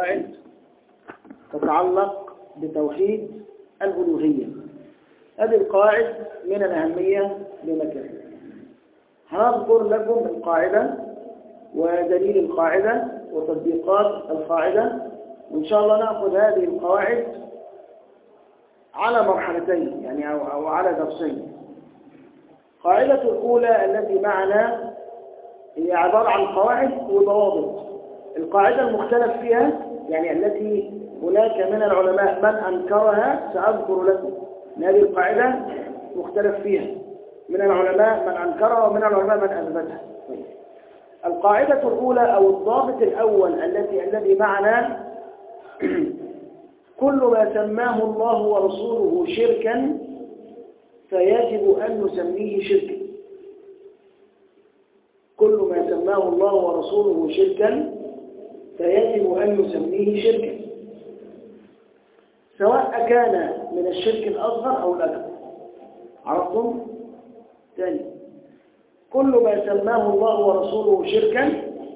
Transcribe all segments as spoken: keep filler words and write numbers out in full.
قواعد تتعلق بتوحيد الألوهية. هذه القواعد من الأهمية بمكان. هنذكر لكم القاعدة ودليل القاعدة وتطبيقات القاعدة، وإن شاء الله نأخذ هذه القواعد على مرحلتين يعني أو, أو على درسين. القاعدة الأولى التي معنا هي عبارة عن قواعد وضوابط. القاعدة المختلف فيها يعني التي هناك من العلماء من أنكرها سأذكر لكم أن هذه القاعدة مختلف فيها من العلماء من أنكرها ومن العلماء من أثبتها. القاعدة الأولى أو الضابط الأول التي الذي معنا كل ما سماه الله ورسوله شركا فيجب أن نسميه شركا. كل ما سماه الله ورسوله شركا فيجب أن نسميه شركا، سواء كان من الشرك الأصغر أو الأكبر. عرفتم؟ ثاني، كل ما سماه الله ورسوله شركا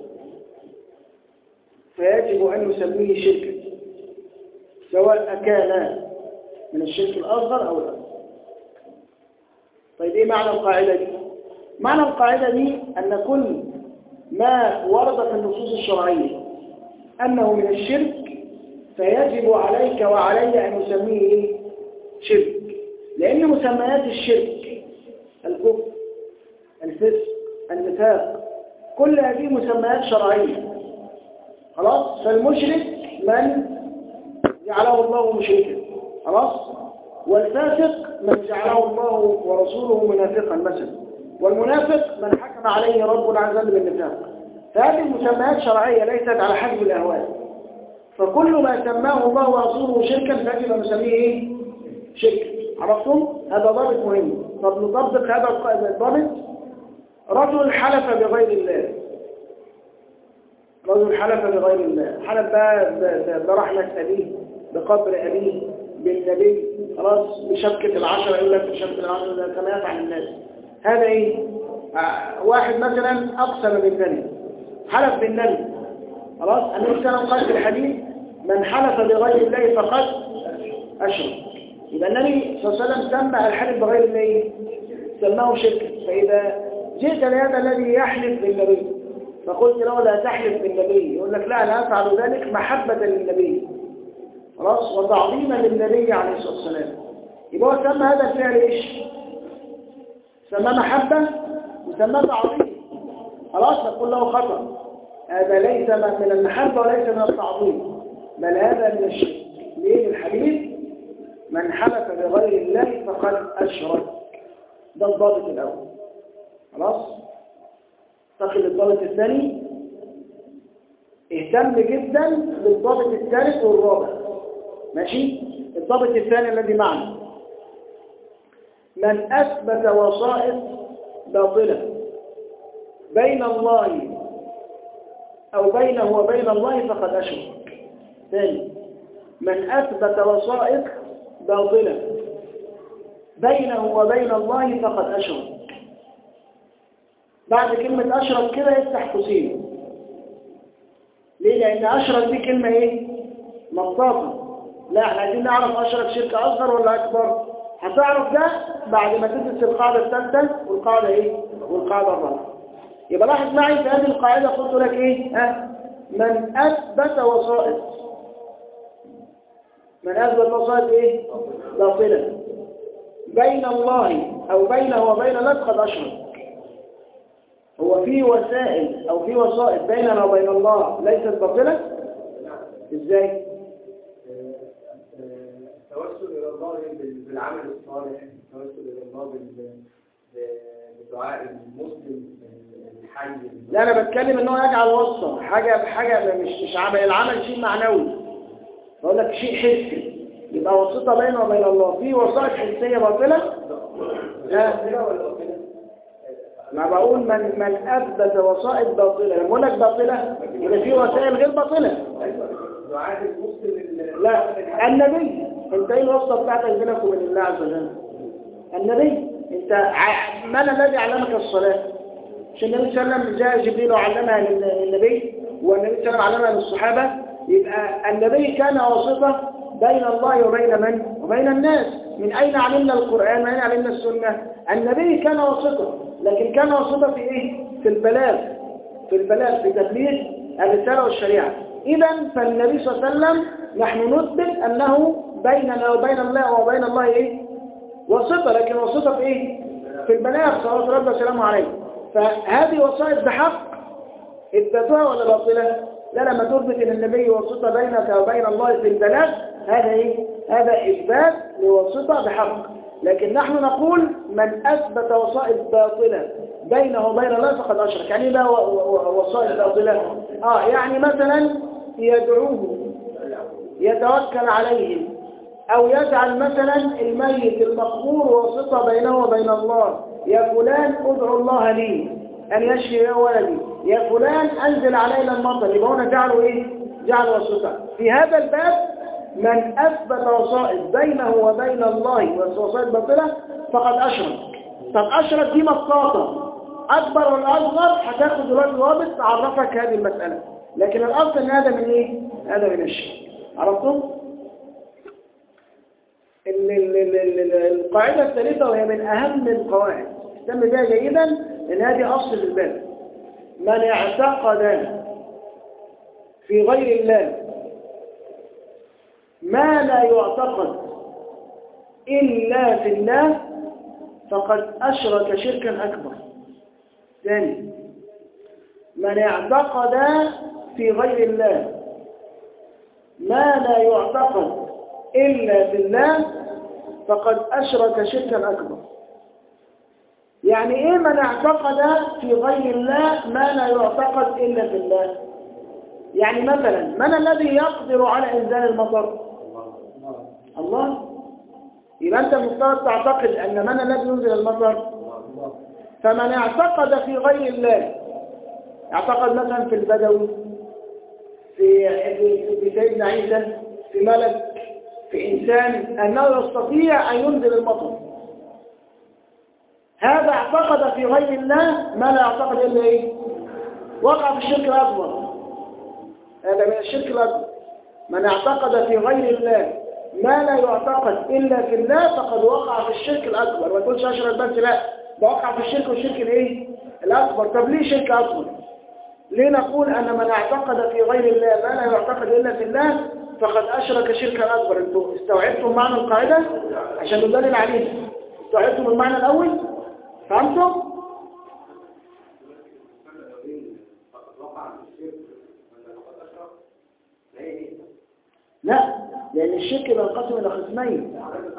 فيجب أن نسميه شركا، سواء كان من الشرك الأصغر أو الأكبر. طيب إيه معنى القاعدة دي؟ معنى القاعدة دي أن كل ما ورد في النصوص الشرعية أنه من الشرك فيجب عليك وعلي أن نسميه إيه؟ شرك، لأن مسميات الشرك الكفر الفسق النفاق كل هذه مسميات شرعية. خلاص، فالمشرك من جعله الله مشركا، خلاص، والفاسق من جعله الله ورسوله منافقا مثلا، والمنافق من حكم عليه رب العزيز بالنفاق. فهذه المسميات شرعية ليست على حسب الأهواء. فكل ما سماه الله ورسوله شركا فيجب أن نسميه إيه؟ شركا. عرفتم؟ هذا ضابط مهم. طب نطبق هذا الضابط. رجل حلف بغير الله، رجل حلف بغير الله، حلف بقى برحمة أبيه، بقبر أبيه، بالنبي، خلاص، بشبكة العشرة، يقول لك بشبكة العشرة كما يفعل الناس. هذا إيه؟ آه واحد مثلا أقسم بالنبي، حلف بالنبي، خلاص. النبي صلى الله عليه وسلم قال في الحديث من حلف بغير الله فقد أشرك. يبقى النبي صلى الله عليه وسلم سمى الحلف بغير الله سماه شركا. فإذا جئت لهذا الذي يحلف بالنبي فقلت له لا تحلف بالنبي، يقول لك لا أنا أفعل ذلك محبة للنبي، خلاص، وتعظيما للنبي عليه الصلاة والسلام. يبقى هو سمى هذا الفعل إيش؟ سماه محبة وسماه تعظيم، خلاص، نقول له خطأ، هذا ليس من المحبة وليس من التعظيم، بل هذا من الشرك. ليه؟ الحديث من حلف بغير الله فقد أشرك. ده الضابط الأول، خلاص. تقل الضابط الثاني، اهتم جدا بالضابط الثالث والرابع، ماشي. الضابط الثاني الذي معنا من أثبت وسائط باطلة بين الله أو بينه وبين الله فقد أشرك. ثاني، من أثبت وسائط باطلة بينه وبين الله فقد أشرك. بعد كلمة أشرك كده يفتح قوسين. ليه؟ لأن أشرك دي كلمة إيه؟ مطاطة. لا، احنا عايزين نعرف أشرك شرك أصغر ولا أكبر. هتعرف ده بعد ما تدرس القاعدة الثالثة والقاعدة إيه؟ والقاعدة الرابعة. يبقى لاحظ معي في هذه القاعدة قلت لك إيه؟ ها؟ من أثبت وسائط، من أثبت وسائط إيه؟ باطلة بين الله أو بينه وبين الله فقد أشرك. هو في وسائل أو في وسائط بيننا وبين الله ليست باطلة؟ إزاي؟ التوسل إلى الله بالعمل الصالح، التوسل إلى الله بالدعاء المسلم الحي. لا، أنا بتكلم إنه يجعل وصفة حاجة بحاجة، مش مش عمل. العمل شيء معنوي، بقول لك شيء حسي، يبقى وسيطة بينه وبين الله. في وسائط حسية باطلة؟ لا، ما بقول من من أثبت وسائط باطلة. لما أقول لك باطلة يبقى في وسائل غير باطلة. دعاء المسلم. لا، النبي، انت ايه الوصفة بتاعتك بينك وبين الله عز وجل؟ النبي، انت من الذي علمك الصلاة؟ مش النبي صلى الله عليه وسلم جاء جبريل وعلمها للنبي، والنبي صلى الله عليه وسلم علمها للصحابة. يبقى النبي كان واسطة بين الله وبين من؟ وبين الناس. من أين علمنا القرآن؟ من أين علمنا السنة؟ النبي كان واسطة، لكن كان واسطة في إيه؟ في البلاغ، في البلاغ في تبليغ الرسالة والشريعة. إذا فالنبي صلى الله عليه وسلم نحن نثبت أنه بيننا وبين الله وبين الله إيه؟ واسطة، لكن واسطة في إيه؟ في البلاغ صلى الله عليه وسلم عليه. فهذه وسائط بحق اثبتوها ولا باطلة؟ لا، لما تثبت ان النبي واسطة بينك وبين الله في البلاغ هذا ايه؟ هذا اثبات لواسطة بحق. لكن نحن نقول من اثبت وسائط باطلة بينه وبين الله فقد اشرك. يعني لا وسائط باطلة، اه يعني مثلا يدعوه، يتوكل عليه، او يجعل مثلا الميت المقبور واسطة بينه وبين الله. يا فلان ادعو الله لي ان يشفي يا ولدي، يا فلان انزل علينا المطر، يبقى هنا جعلوا ايه؟ جعلوا واسطة. في هذا الباب من اثبت وسائط بينه وبين الله وسائط باطلة فقد اشرك. طب اشرك دي مطاطة اكبر ولا اصغر؟ هتاخد دلوقتي ضابط تعرفك هذه المسألة، لكن الاصل ان هذا من ايه؟ هذا من الشرك. عرفتم؟ القاعدة الثالثة وهي من اهم القواعد استم بها جيدا ان هذه اصل في الباب. من اعتقد في غير الله ما لا يعتقد إلا في الله فقد أشرك شركا أكبر. ثاني، من اعتقد في غير الله ما لا يعتقد إلا في الله فقد أشرك شركا أكبر. يعني إيه من اعتقد في غير الله ما لا يعتقد إلا في الله؟ يعني مثلا من الذي يقدر على إنزال المطر؟ الله. يبقى أنت مفترض تعتقد أن من الذي ينزل المطر؟ فمن اعتقد في غير الله، اعتقد مثلا في البدوي، في في سيدنا عيسى، في ملك، في إنسان أنه يستطيع أن ينزل المطر، هذا اعتقد في غير الله ما لا يعتقد إلا إيه؟ وقع في الشرك الأكبر. هذا من الشرك الأكبر. من اعتقد في غير الله ما لا يعتقد إلا في الله فقد وقع في الشرك الأكبر. ما تقولش أشرك بس، لا، وقع في الشرك والشرك الإيه؟ الأكبر. طب ليه شرك أكبر؟ ليه نقول أن من اعتقد في غير الله ما لا يعتقد إلا في الله فقد أشرك شركا أكبر؟ أنتوا استوعبتم معنى القاعدة عشان ندلل عليه؟ استوعبتم المعنى الأول؟ فهمتم؟ لا، لأن الشرك بينقسم إلى قسمين.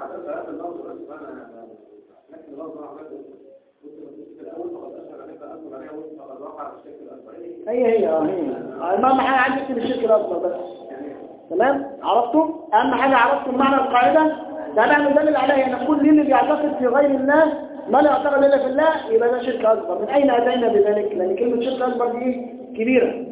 هي هي اه هي أهم حاجة عندك الشرك الأكبر بس. تمام؟ عرفتم؟ أهم حاجة عرفتم معنى القاعدة؟ ده نحن ندلل عليها. نقول ليه اللي بيعتقد في غير الله ما لا يعتقد إلا في الله يبقى ده شرك أكبر. من أين أتينا بذلك؟ لأن كلمة شرك أكبر دي كبيرة.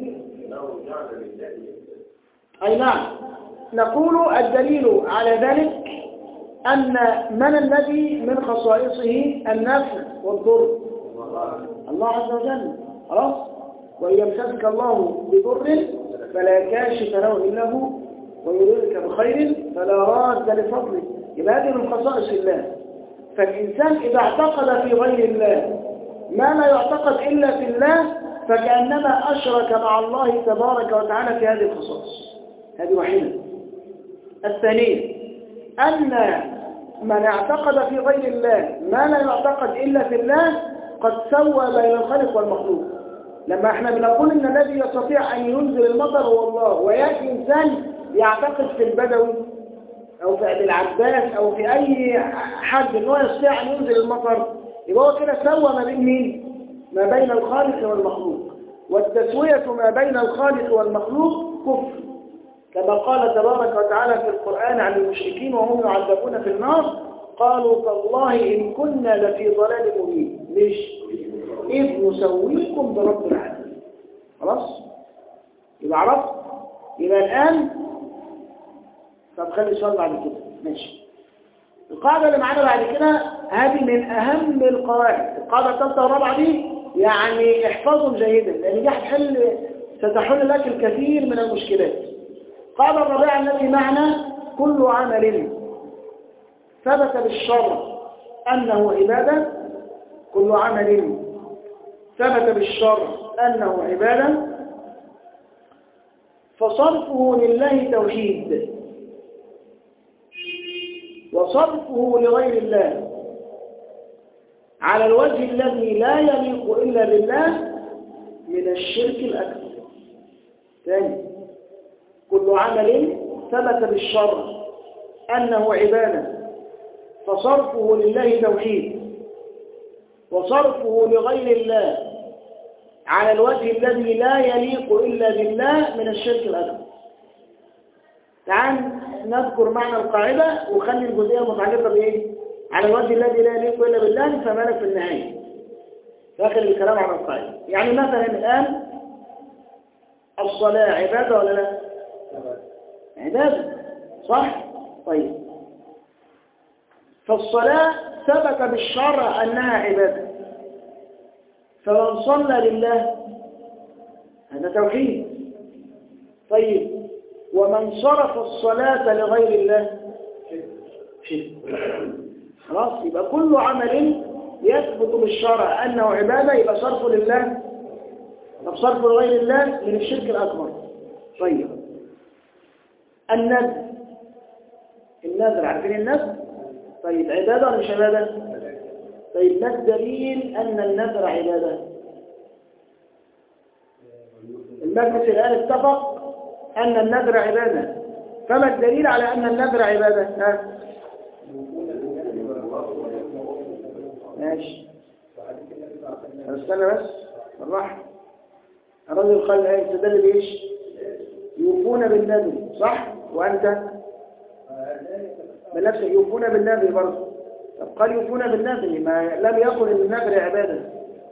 أي نعم. نقول الدليل على ذلك أن من الذي من خصائصه النفع والضر؟ الله عز وجل. خلاص؟ وإن يمسسك الله بضر فلا كاشف له إلا هو ويريدك بخير فلا راد لفضله. يبقى هذه من خصائص الله. فالإنسان إذا اعتقد في غير الله ما لا يعتقد إلا في الله فكأنما أشرك مع الله تبارك وتعالى في هذه الخصائص. هذه واحدة. الثانية أن من اعتقد في غير الله ما لا يعتقد إلا في الله قد سوى بين الخالق والمخلوق. لما احنا بنقول ان الذي يستطيع ان ينزل المطر هو الله، ويأتي انسان يعتقد في البدوي او في ابي العباس او في اي حد ان هو يستطيع ان ينزل المطر، يبقى هو كده سوى ما بين مين؟ ما بين الخالق والمخلوق. والتسوية ما بين الخالق والمخلوق كفر، كما قال تبارك وتعالى في القرآن عن المشركين وهم يعذبون في النار قالوا تالله إن كنا لفي ضلال مبين. ليش؟ إذ نسويكم برب العالمين. خلاص؟ يبقى عرفت؟ يبقى الآن طب خلي السؤال بعد كده. ماشي. القاعدة اللي معانا بعد كده هذه من أهم القواعد. القاعدة الثالثة والرابعة دي يعني احفظهم جيدا، لأن دي هتحل ستحل لك الكثير من المشكلات. قال الرابعة التي معنا كل عمل ثبت بالشرع أنه عبادة كل عمل ثبت بالشرع أنه عبادة فصرفه لله توحيد وصرفه لغير الله على الوجه الذي لا يليق إلا بالله من الشرك الأكبر. ثاني كل عمل ثبت بالشرع أنه عبادة فصرفه لله توحيد وصرفه لغير الله على الوجه الذي لا يليق إلا بالله من الشرك الأكبر. تعال نذكر معنى القاعدة وخلي الجزئية متعلقة بإيه؟ على الوجه الذي لا يليق إلا بالله نفهمها في النهاية داخل الكلام على القاعدة. يعني مثلا الآن الصلاة عبادة ولا لا؟ عبادة صح؟ طيب فالصلاة ثبت بالشرع أنها عبادة فمن صلى لله هذا توحيد. طيب ومن صرف الصلاة لغير الله شرك. خلاص يبقى كل عمل يثبت بالشرع أنه عبادة يبقى صرفه لله طب صرفه لغير الله من الشرك الأكبر. طيب النذر النذر عارفين النذر؟ طيب عبادة ولا مش عبادة؟ طيب ما الدليل أن النذر عبادة؟ المجلس الآن اتفق أن النذر عبادة فما الدليل على أن النذر عبادة؟ ها؟ ماشي استنى بس بالراحة. الرجل قال ايه استدل بإيش؟ يوفون بالنذر صح؟ وأنت بنفسك يوفون بالنذر برضه. طب قال يوفون بالنذر ما لم يقل ان النذر عبادة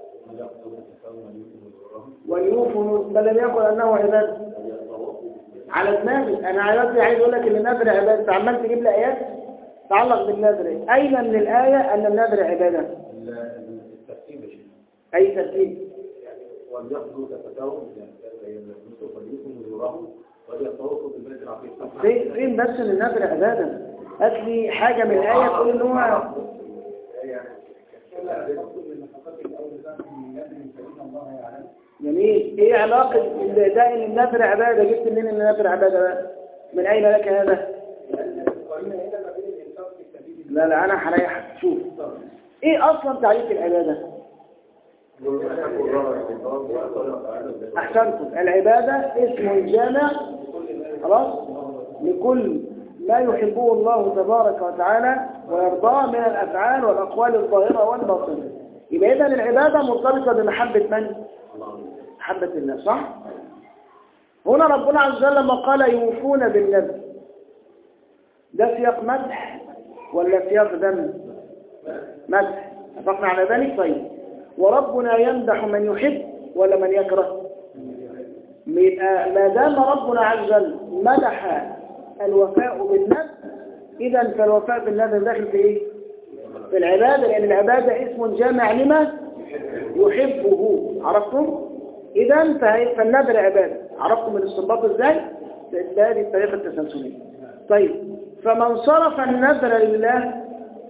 ويوفوا بل لم يقل أنه عبادة على النذر. أنا عايز عايز أقول لك ان النذر عبادة عمال تجيب لي آيات تعلق بالنذر. أين من الآية أن النذر عبادة؟ الترتيب أي ترتيب؟ يعني وليقضوا تفتاهم يلبسوا فليكم وزورهم وليطوفوا بالبيت العتيق. فين فين بس ان النذر عبادة؟ هات لي حاجة من الآية تقول ان هو جميل. ايه علاقة ده ان النذر عبادة؟ جبت منين ان النذر عبادة بقى؟ من أين لك هذا؟ لا لا أنا هريحك. شوف ايه اصلا تعريف العبادة؟ احسنتم. العبادة اسم جامع خلاص لكل ما يحبه الله تبارك وتعالى ويرضاه من الافعال والاقوال الظاهرة والباطنة. يبقى اذا العبادة مرتبطة بمحبة من؟ محبة الله صح؟ هنا ربنا عز وجل لما قال يوفون بالنذر ده سياق مدح ولا سياق ذم؟ مدح. اتفقنا على ذلك. طيب وربنا يمدح من يحب ولا من يكره؟ ما دام ربنا عز وجل مدح الوفاء بالنذر اذا فالوفاء بالنذر داخل في ايه؟ في العبادة لان العبادة اسم جامع لما يحبه. عرفتم؟ اذا فالنذر عبادة. عرفتم الاستنباط ازاي؟ بهذه الطريقة التسلسلية. طيب فمن صرف النذر لله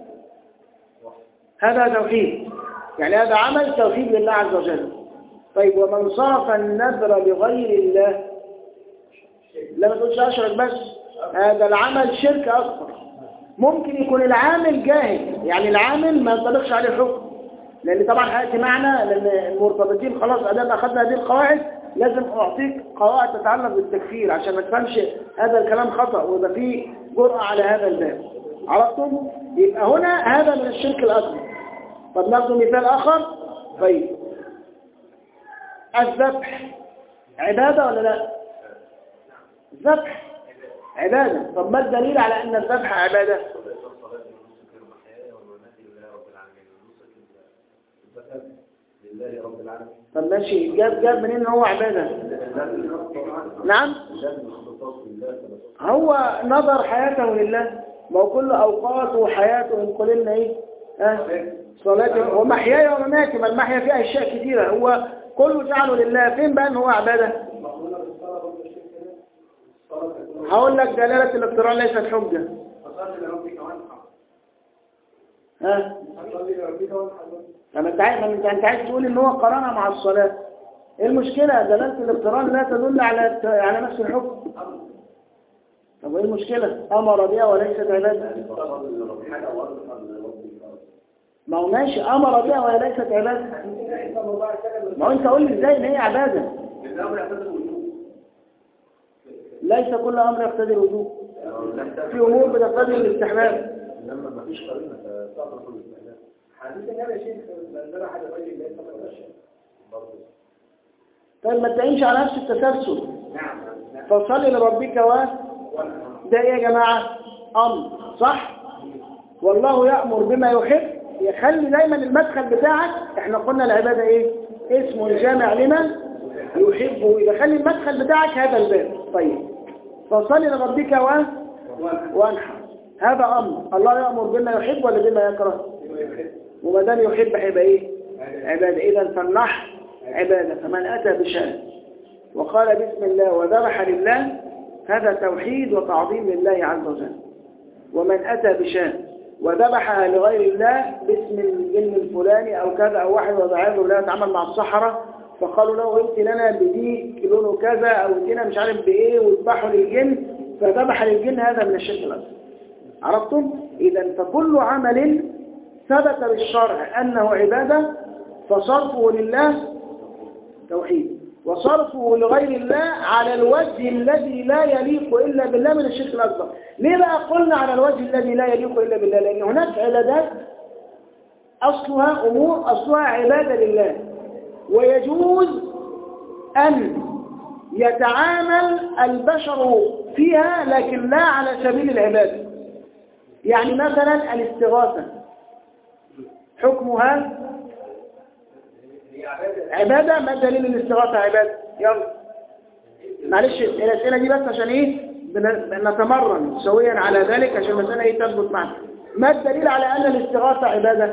هذا توحيد يعني هذا عمل توحيد لله عز وجل. طيب ومن صرف النذر لغير الله لا ما تقولش أشرك بس هذا العمل شرك أكبر. ممكن يكون العامل جاهل يعني العامل ما ينطبقش عليه حكم لأن طبعا هيأتي معنا لأن المرتبطين خلاص أدام أخذنا هذه القواعد لازم أعطيك قواعد تتعلق بالتكفير عشان ما تفهمش هذا الكلام خطأ ويبقى فيه جرأة على هذا الباب. عرفتم؟ يبقى هنا هذا من الشرك الأكبر. طب ناخذ مثال آخر. طيب الذبح عبادة ولا لا؟ الذبح عبادة. طب ما الدليل على أن الذبح عبادة؟ طب ماشي جاب جاب منين هو عبادة؟ نعم هو نظر حياته لله ما هو كل أوقاته وحياته نقول لنا إيه؟ أه؟ صلاته ومحياي ومماتي. ما المحيا فيها أشياء كثيرة هو كله جعله لله. فين بقى إن هو عبادة؟ هقول لك دلالة الاقتران ليست حجة. فصلي لربك وانحر. ها؟ فصلي لربك وانحر. طب انت عايز انت انت عايز تقول ان هو قرانها مع الصلاة. ايه المشكلة؟ دلالة الاقتران لا تدل على على نفس الحكم. طب ايه المشكلة؟ امر بها وليست عبادة. ما هو ماشي امر بها وهي ليست عبادة. ما هو انت قول لي ازاي ان هي عبادة؟ ليس كل امر يقتضي الوجوب. في امور بتقتضي الاستحباب. لما ما فيش قرينه فتعرف الاستحباب. حديث النبي يا شيخ لما حد الراجل اللي يسمى الاشياء برضه. طيب ما تعيش على نفس التسلسل. نعم. فصلي لربك و ده ايه يا جماعه؟ امر صح؟ والله يأمر بما يحب. يخلي دايما المدخل بتاعك، احنا قلنا العباده ايه؟ اسم جامع لمن يحبه. يبقى خلي المدخل بتاعك هذا الباب. طيب فصلي لربك و وانحر، هذا امر. الله يأمر بما يحب ولا بما يكره؟ وما دام يحب هيبقى ايه؟ عباده. اذا فالنحر عباده. فمن اتى بشأن وقال بسم الله وذبح لله هذا توحيد وتعظيم لله عز وجل. ومن اتى بشأن وذبحها لغير الله باسم الجن الفلاني او كذا، او واحد والعياذ بالله اتعامل مع الصحراء فقالوا له ائت لنا بديك لونه كذا او ائتنا مش عارف بايه وذبحوا للجن فذبح للجن، هذا من الشرك الاكبر. عرفتم؟ اذا فكل عمل ثبت بالشرع انه عباده فصرفه لله توحيد، وصرفه لغير الله على الوجه الذي لا يليق الا بالله من الشرك الاكبر. ليه بقى قلنا على الوجه الذي لا يليق الا بالله؟ لان هناك عبادات اصلها امور اصلها عباده لله، ويجوز ان يتعامل البشر فيها لكن لا على سبيل العباده. يعني مثلا الاستغاثه حكمها عبادة. ما دليل الاستغاثة عبادة؟ يلا معلش الأسئلة دي بس عشان ايه نتمرن سويا على ذلك عشان المسألة ايه تثبت معنا. ما الدليل على أن الاستغاثة عبادة؟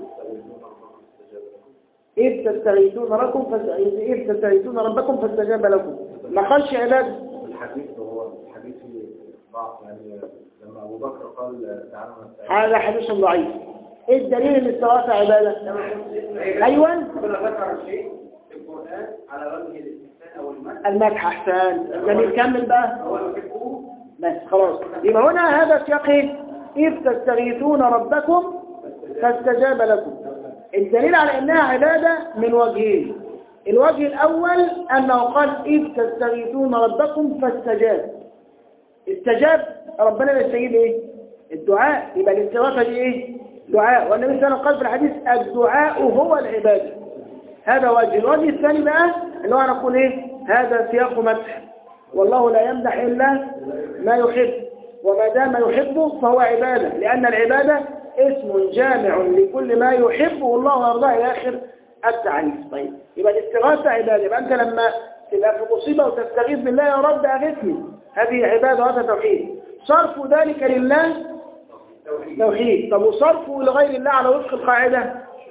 إذ تستغيثون ربكم فس... إذ تستغيثون ربكم فاستجاب لكم. ما قالش عبادة. الحديث هو الحديث ضعف يعني لما أبو بكر قال تعالى هذا حديث ضعيف. ايه الدليل ان الاستغاثة عبادة؟ ايوه ذكر شيء في القرآن على وجه الاستحسان او المدح. المدح احسان. جميل كمل بقى. بس خلاص يبقى هنا هذا سياق ايه؟ اذ تستغيثون ربكم فاستجاب لكم. الدليل على انها عبادة من وجهين. الوجه الاول انه قال اذ تستغيثون ربكم فاستجاب. استجاب ربنا يستجيب ايه؟ الدعاء. يبقى الاستغاثة دي ايه؟ دعاء. والنبي صلى الله عليه وسلم قال في الحديث الدعاء هو العبادة. هذا وجه. الوجه الثاني بقى اللي هو نقول ايه؟ هذا سياق مدح، والله لا يمدح إلا ما يحب، وما دام يحبه فهو عبادة، لأن العبادة اسم جامع لكل ما يحبه الله ويرضاه إلى آخر التعريف. طيب يبقى الاستغاثة عبادة. يبقى أنت لما تبقى في مصيبة وتستغيث بالله يا رب أغثني، هذه عبادة وهذا توحيد. صرف ذلك لله توحيد. طب وصرفه لغير الله على وفق القاعدة؟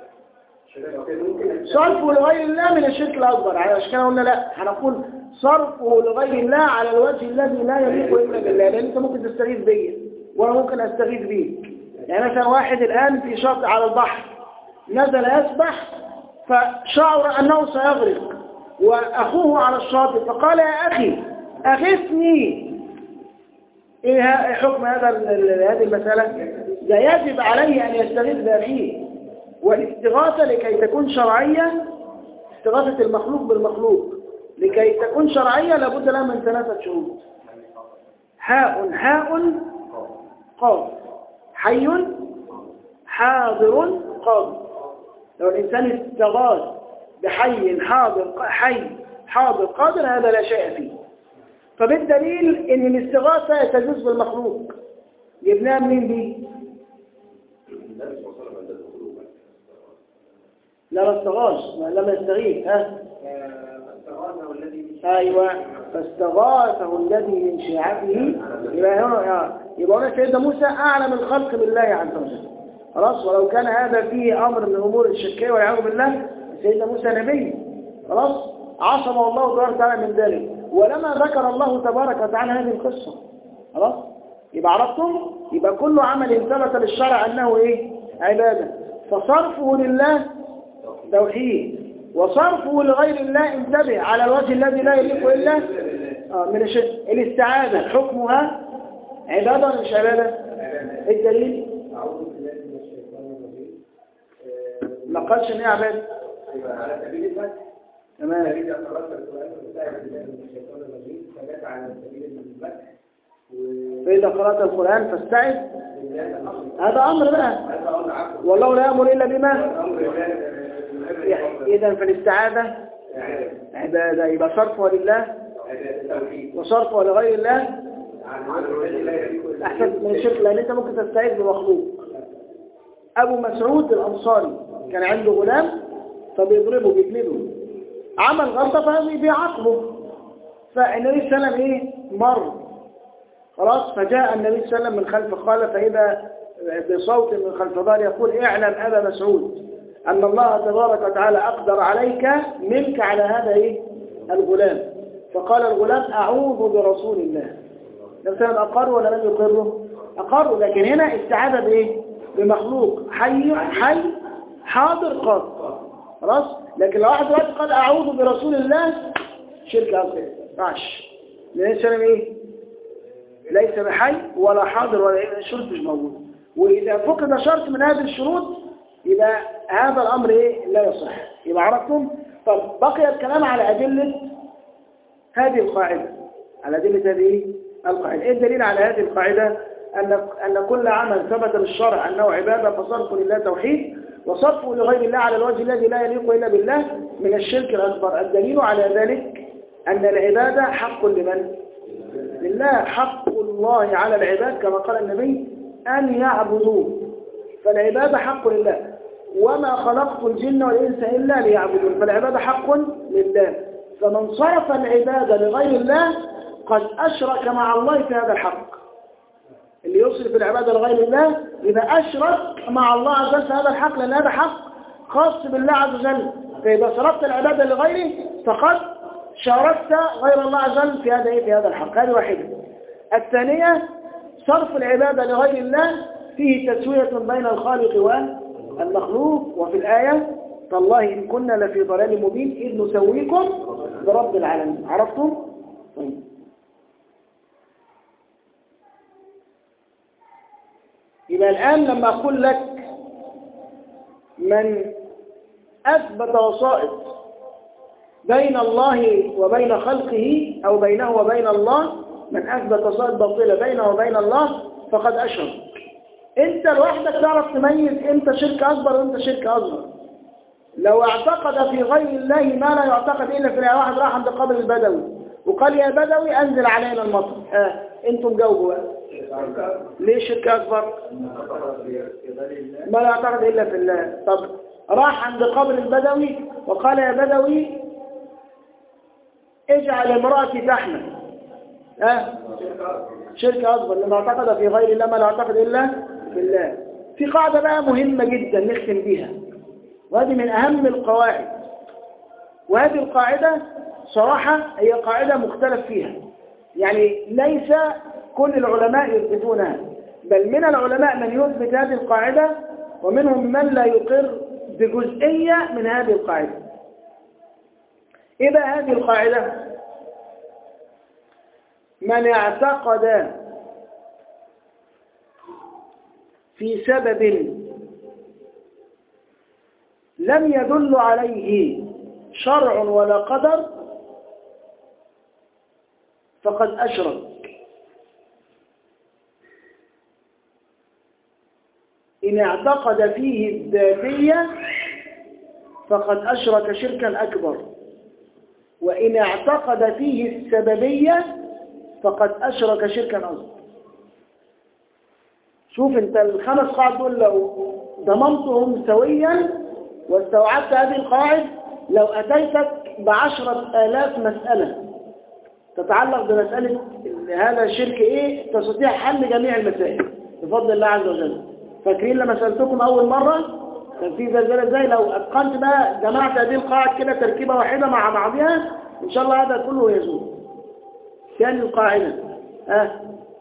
صرفه لغير الله من الشرك الأكبر. عشان كده قلنا لا، هنقول صرفه لغير الله على الوجه الذي لا يليق إلا بالله. لأن أنت ممكن تستغيث بي وأنا ممكن أستغيث بيك. يعني مثلا واحد الآن في شاطئ على البحر نزل يسبح فشعر أنه سيغرق وأخوه على الشاطئ فقال يا أخي أغثني. ايه حكم هذا هذه المسألة؟ ده يجب عليه ان يستغيث بأخيه. والاستغاثة لكي تكون شرعية، استغاثة المخلوق بالمخلوق لكي تكون شرعية لابد لها من ثلاثة شروط. حاء حاء قاف، حي حاضر قاضي. لو الإنسان استغاث بحي حاضر حي حاضر قادر هذا لا شيء فيه. فبالدليل ان الاستغاثة تجوز بالمخلوق. جبناها منين دي؟ لا ما استغاث لما يستغيث. ها ايوه فاستغاثه الذي من شيعته. يبقى هنا يبقى هنا سيدنا موسى اعلم الخلق بالله عز وجل. خلاص. ولو كان هذا فيه امر من امور الشركيه والعياذ بالله سيدنا موسى نبي خلاص عصمه الله تبارك وتعالى من ذلك. ولما ذكر الله تبارك وتعالى هذه القصة خلاص؟ يبقى عرفتم؟ يبقى كل عمل ثبت للشرع أنه إيه؟ عبادة. فصرفه لله توحيد، وصرفه لغير الله انتبه على الوجه الذي لا يليق إلا آه من الشرك. الاستعاذة حكمها عبادة ولا مش عبادة؟ الدليل؟ أعوذ بالله من الشيطان الرجيم. ما قالش إن هي عبادة. على سبيل المثل تمام. إذا قرأت القرآن فاستعذ بالله من الشيطان الرجيم فجاءت على سبيل المثل. فإذا قرأت القرآن فاستعذ، هذا أمر بقى، والله لا يأمر إلا بما. إذا فالاستعاذة عبادة، يبقى صرفها لله وصرفها لغير الله أحسن من الشرك، لأن أنت ممكن تستعيذ بمخلوق. أبو مسعود الأنصاري كان عنده غلام فبيضربه بيجلده، عمل غلطة فبيعاقبه، فالنبي صلى الله عليه وسلم إيه مر خلاص، فجاء النبي صلى الله عليه وسلم من خلف قال فإذا بصوت من خلف دار يقول اعلم أبا مسعود أن الله تبارك وتعالى أقدر عليك منك على هذا إيه الغلام. فقال الغلام أعوذ برسول الله. النبي صلى الله عليه وسلم أقر ولا لم يقره؟ أقر، لكن هنا استعاذ بإيه؟ بمخلوق حي حي حاضر قاضي خلاص. لكن لو واحد دلوقتي قال أعوذ برسول الله شرك أصغر معش، لأن السلام إيه؟ ليس بحي ولا حاضر ولا إيه، الشروط مش موجود. وإذا فقد شرط من هذه الشروط يبقى هذا الأمر إيه؟ لا يصح. يبقى عرفتم؟ طب بقي الكلام على أدلة هذه القاعدة، على أدلة هذه القاعدة. إيه الدليل على هذه القاعدة؟ أن أن كل عمل ثبت بالشرع أنه عبادة فصرفه لله توحيد، وصرفه لغير الله على الوجه الذي لا يليق إلا بالله من الشرك الأكبر. الدليل على ذلك أن العبادة حق لمن؟ لله. حق الله على العباد كما قال النبي أن يعبدوه، فالعبادة حق لله. وما خلقت الجن والإنس إلا ليعبدون، فالعبادة حق لله. فمن صرف العبادة لغير الله قد أشرك مع الله في هذا الحق. اللي يصرف العبادة لغير الله إذا أشرك مع الله عز وجل في هذا الحق، لأن هذا حق خاص بالله عز وجل. فإذا صرفت العبادة لغيره فقد شاركت غير الله عز وجل في هذا في هذا الحق. هذه واحدة. الثانية صرف العبادة لغير الله فيه تسوية بين الخالق والمخلوق. وفي الآية تالله إن كنا لفي ضلال مبين إذ نسويكم برب العالمين. عرفتم؟ طيب. يبقى الآن لما أقول لك من أثبت وسائط بين الله وبين خلقه أو بينه وبين الله، من أثبت وسائط باطلة بينه وبين الله فقد أشرك. أنت لوحدك تعرف تميز أنت شرك أكبر وأنت شرك أصغر. لو اعتقد في غير الله ما لا يعتقد إلا في الله. واحد راح عند قبر البدوي وقال يا بدوي أنزل علينا المطر، آه. أنتم جاوبوا بقى ليه شرك أكبر؟ ما لا يعتقد إلا في الله. طب راح عند قبر البدوي وقال يا بدوي اجعل امرأتي تحمل، آه. شرك أكبر لما اعتقد في غير الله ما لا يعتقد إلا في الله. في قاعدة بقى مهمة جدا نختم بها، وهذه من أهم القواعد، وهذه القاعدة صراحة هي قاعدة مختلف فيها، يعني ليس كل العلماء يثبتونها، بل من العلماء من يثبت هذه القاعدة ومنهم من لا يقر بجزئية من هذه القاعدة. إذا هذه القاعدة من اعتقد في سبب لم يدل عليه شرع ولا قدر فقد أشرك. إن اعتقد فيه الذاتية فقد أشرك شركا أكبر، وإن اعتقد فيه السببية فقد أشرك شركا أصغر. شوف انت الخمس قواعد دول لو ضمنتهم سويا واستوعبت هذه القواعد، لو أتيتك بعشرة آلاف مسألة تتعلق بمسألة هذا الشرك إيه تستطيع حل جميع المسائل بفضل الله عز وجل. فاكرين لما سألتكم أول مرة كان في زلزال ازاي؟ لو أتقنت بقى جمعت هذه القواعد كده تركيبة واحدة مع بعضها إن شاء الله هذا كله يزول. ثاني القاعدة آه.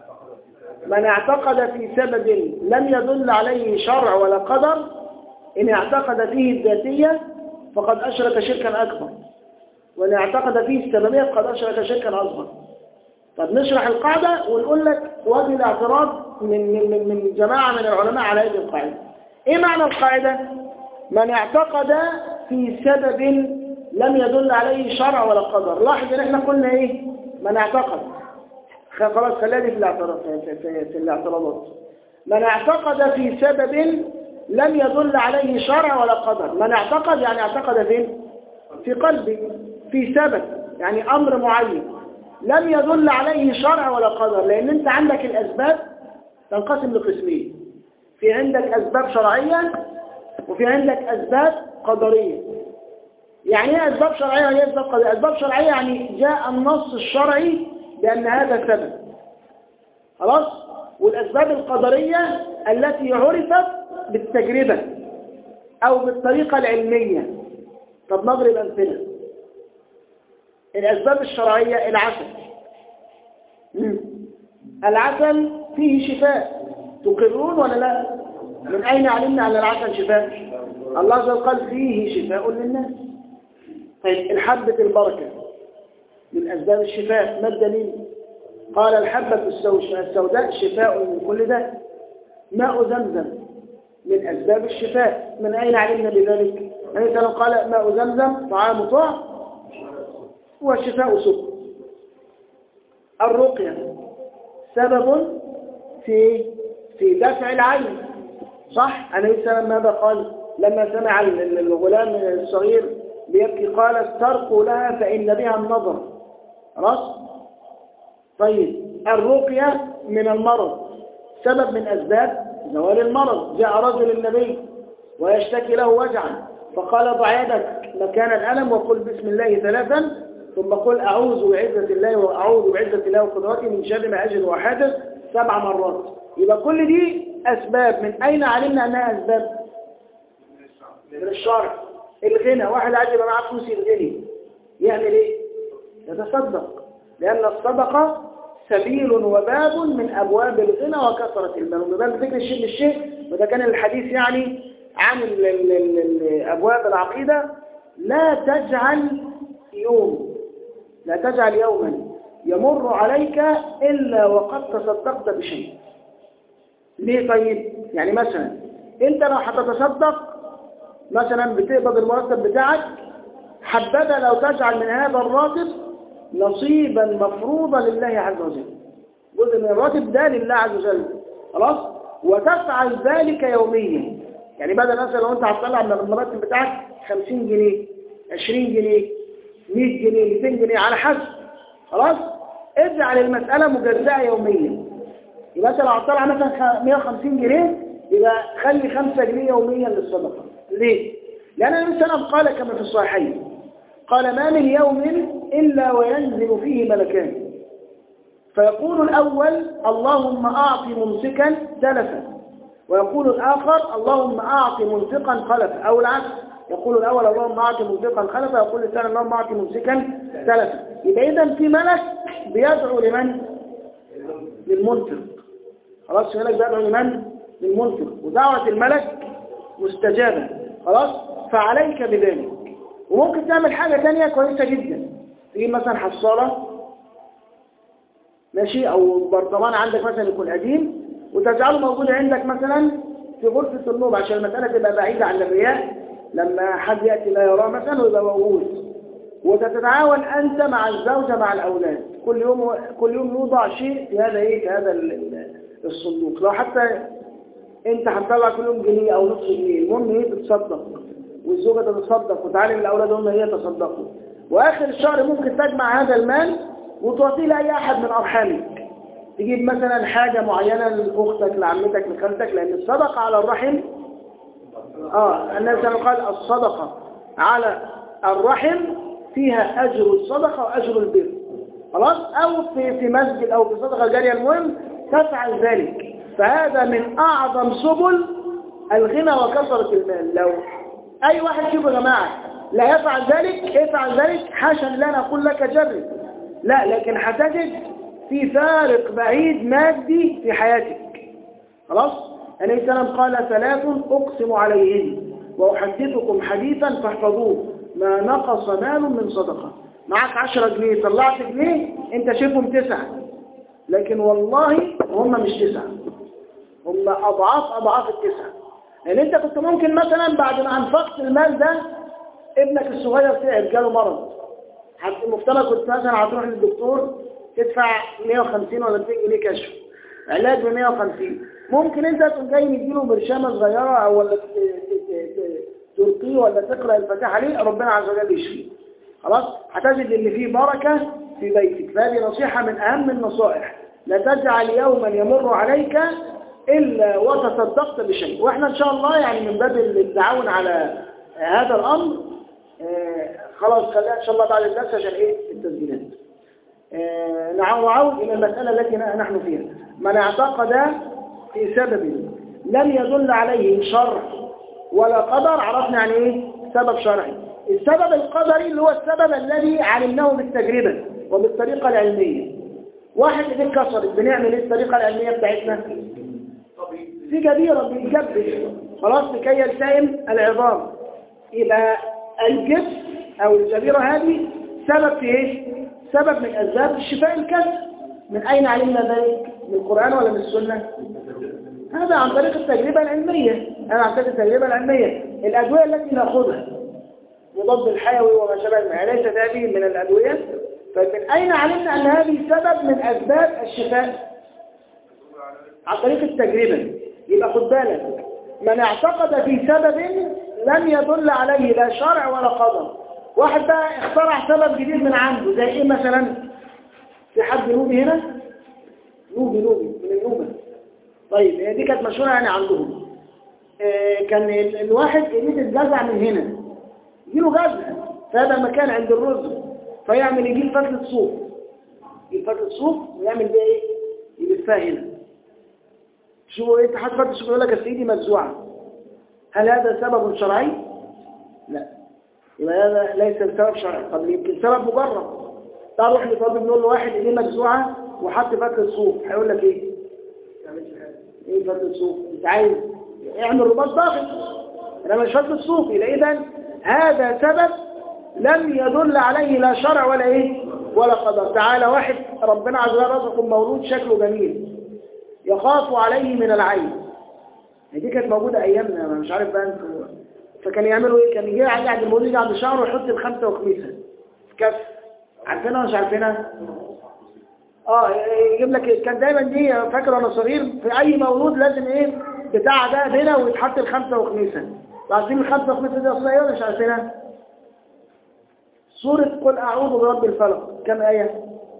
من اعتقد في سبب لم يدل عليه شرع ولا قدر إن اعتقد فيه الذاتية فقد أشرك شركا أكبر، وإن اعتقد فيه السببية فقد أشرك شركا أصغر. طب نشرح القاعدة ونقول لك وجه الاعتراض من من من جماعة من العلماء على هذه القاعدة. إيه معنى القاعدة؟ من اعتقد في سبب لم يدل عليه شرع ولا قدر. لاحظ إن إحنا قلنا إيه؟ من اعتقد، خلاص خلينا في الاعتراض في, في, في الاعتراضات. من اعتقد في سبب لم يدل عليه شرع ولا قدر. من اعتقد يعني اعتقد فين؟ في قلبه في سبب، يعني أمر معين لم يدل عليه شرع ولا قدر. لأن أنت عندك الأسباب تنقسم لقسمين، في عندك أسباب شرعية وفي عندك أسباب قدرية. يعني ايه أسباب شرعية وهي أسباب قدرية؟ أسباب شرعية يعني جاء النص الشرعي بأن هذا سبب، خلاص. والأسباب القدرية التي عرفت بالتجربة أو بالطريقة العلمية. طب نضرب أمثلة. الأسباب الشرعية العسل، مم. العسل فيه شفاء، تقرون ولا لا؟ من أين علمنا أن العسل شفاء؟ الله عز وجل قال فيه شفاء للناس. طيب الحبة البركة من أسباب الشفاء، ما الدليل؟ قال الحبة السوداء شفاء من كل داء. ماء زمزم من أسباب الشفاء، من أين علمنا بذلك؟ مثلا قال ماء زمزم طعام طعم وشفاء سكر. الرقية سبب في في دفع العين، صح؟ النبي صلى الله عليه وسلم ماذا قال لما سمع الغلام الصغير بيبكي؟ قال استرقوا لها فإن بها النظر، خلاص. طيب الرقية من المرض سبب من أسباب زوال المرض. جاء رجل النبي ويشتكي له وجعا فقال ضع يدك مكان الألم وقل بسم الله ثلاثا ثم قل أعوذ بعزة الله وأعوذ بعزة الله وقدرته من شر ما أجد وحادث سبع مرات. يبقى كل دي أسباب. من أين علمنا أنها أسباب؟ من الشرع. الغنى، واحد عايز يبقى معاه فلوس يغني يعمل إيه؟ يتصدق، لأن الصدقة سبيل وباب من أبواب الغنى وكثرة المال. وباب ذكر الشيء بالشيء، وده كان الحديث يعني عن ال ال ال أبواب العقيدة. لا تجعل يوم لا تجعل يوما يمر عليك إلا وقد تصدقت بشيء. ليه طيب؟ يعني مثلا أنت لو هتتصدق مثلا بتقبض المرتب بتاعك، حبذا لو تجعل من هذا الراتب نصيبا مفروضا لله عز وجل، جزء من الراتب ده لله عز وجل، خلاص. وتفعل ذلك يوميا. يعني بدل مثلا لو انت هتطلع من المرتب بتاعك خمسين جنيه عشرين جنيه مية جنيه ميتين جنيه على حسب، خلاص. اجعل المسألة مجزأة يوميا. يبقى انت لو هتطلع مثلا مية وخمسين جنيه يبقى خلي خمسة جنيه يوميا للصدقة. ليه؟ لأن النبي صلى الله عليه وسلم قال كما في الصحيحين، قال ما من يوم إلا وينزل فيه ملكان فيقول الأول اللهم أعط ممسكا تلفا، ويقول الآخر اللهم أعط منفقا خلفا، أو العكس، يقول الأول اللهم أعط منفقا خلفا، يقول الثاني اللهم أعط ممسكا تلفا. يبقى إذن في ملك بيدعو لمن؟ للمنفق، خلاص. في ملك بيدعو لمن؟ للمنفق، ودعوة الملك مستجابة، خلاص. فعليك بذلك. وممكن تعمل حاجة تانية كويسة جدا، تجيب مثلا حصالة ماشي، أو برطمان عندك مثلا يكون قديم وتجعله موجود عندك مثلا في غرفة النوم عشان المسألة تبقى بعيدة عن الرياء، لما حد يأتي لا يراه مثلا ويبقى موجود. وتتعاون أنت مع الزوجة مع الأولاد، كل يوم كل يوم يوضع شيء في هذا إيه في هذا الصندوق. لو حتى أنت هتطلع كل يوم جنيه أو نصف جنيه، المهم إيه تتصدق والزوجة تتصدق وتعلم الأولاد هم هي تصدقوا. وآخر الشهر ممكن تجمع هذا المال وتعطيه لأي أحد من أرحامك. تجيب مثلا حاجة معينة لأختك لعمتك لخالتك، لأن الصدقة على الرحم آه النبي صلى الله عليه وسلم قال الصدقة على الرحم فيها أجر الصدقة وأجر البر، خلاص. أو في في مسجد أو في صدقة جارية، المهم تفعل ذلك. فهذا من أعظم سبل الغنى وكثرة المال. لو أي واحد فيكم يا جماعة لا يفعل ذلك افعل ذلك، حاشا لا نقول لك جرب، لا، لكن هتجد في فارق بعيد مادي في حياتك. خلاص؟ النبي صلى الله عليه وسلم قال ثلاث أقسم عليهن وأحدثكم حديثا فاحفظوه ما نقص مال من صدقة. معك عشرة جنيه طلعت جنيه انت شايفهم تسعة، لكن والله هم مش تسعة، هم أضعاف أضعاف التسعة. لأن انت كنت ممكن مثلا بعد ما أنفقت المال ده ابنك الصغير تعب جاله مرض، المفترض كنت مثلا هتروح للدكتور تدفع مية وخمسين ولا ميتين جنيه كشف علاج ب مية وخمسين، ممكن انت تقوم جاي مديله برشامه صغيره او ولا تلقيه ولا تقرا الفاتحه عليه ربنا عز وجل يشفيه. خلاص؟ هتجد ان في بركه في بيتك. فهذه نصيحه من اهم النصائح، لا تجعل يوما يمر عليك الا وتصدقت بشيء. واحنا ان شاء الله يعني من باب التعاون على هذا الامر آه خلاص خلينا ان شاء الله بعد الدرس عشان ايه التسجيلات. آه نعود الى المساله التي نحن فيها. من اعتقد في سبب لم يدل عليه شرع ولا قدر، عرفنا يعني ايه سبب شرعي. السبب القدري اللي هو السبب الذي علمناه بالتجربه وبالطريقه العلميه. واحد ايديه اتكسرت، بنعمل ايه الطريقه العلميه بتاعتنا؟ في جبيره بيتجبس خلاص لكي يلتئم العظام. يبقى الجبس او الجبيره هذه سبب في ايه؟ سبب من اسباب الشفاء الكسر. من اين علمنا ذلك؟ من القران ولا من السنه؟ هذا عن طريق التجربه العلميه. انا عن طريق التجربه العلميه. الادويه التي ناخذها مضاد الحيوي وما شابه منها ليست هذه من الادويه، فمن اين علمنا ان هذه سبب من اسباب الشفاء؟ عن طريق التجربه. يبقى خد بالك، من اعتقد في سبب لم يدل عليه لا شرع ولا قدر. واحد بقى اخترع سبب جديد من عنده، زي ايه مثلا؟ في حد نوبي هنا؟ نوبي نوبي من النوبة. طيب هي دي كانت مشهورة يعني عندهم. آه كان الواحد يريد الجزع من هنا، يجيله جزع في هذا المكان عند الرز، فيعمل يجيب فتلة صوف، يجيب فتلة صوف ويعمل بيها ايه؟ يلفها هنا. شو انت حد فتلة صوف يقول لك يا سيدي مجزوعة. هل هذا سبب شرعي؟ لا. يبقى هذا ليس بسبب شرعي. طب يمكن سبب مجرد. تعال روح لطالب نقول له واحد ايديه مجزوعه وحط فتله صوف، هيقول لك ايه؟ ايه فتله صوف؟ انت عايز اعمل رباط ضاغط، انا مش فتله صوف. يبقى اذا هذا سبب لم يدل عليه لا شرع ولا ايه ولا قدر. تعالى واحد ربنا عز وجل رزقه مولود شكله جميل يخاف عليه من العين. دي كانت موجوده ايامنا، انا مش عارف بقى انتوا. فكان يعملوا ايه؟ كان يجي عند المولود يجي عند شعره ويحط الخمسه وخميسه في كف. عارفينها ولا مش عارفينها؟ اه يجيب لك. كان دايما دي فاكر وانا صغير في اي مولود لازم ايه بتاع ده هنا ويتحط الخمسه وخميسه. عارفين الخمسه وخميسه دي اصلا ايه ولا مش عارفينها؟ سوره قل اعوذ برب الفلق كم ايه؟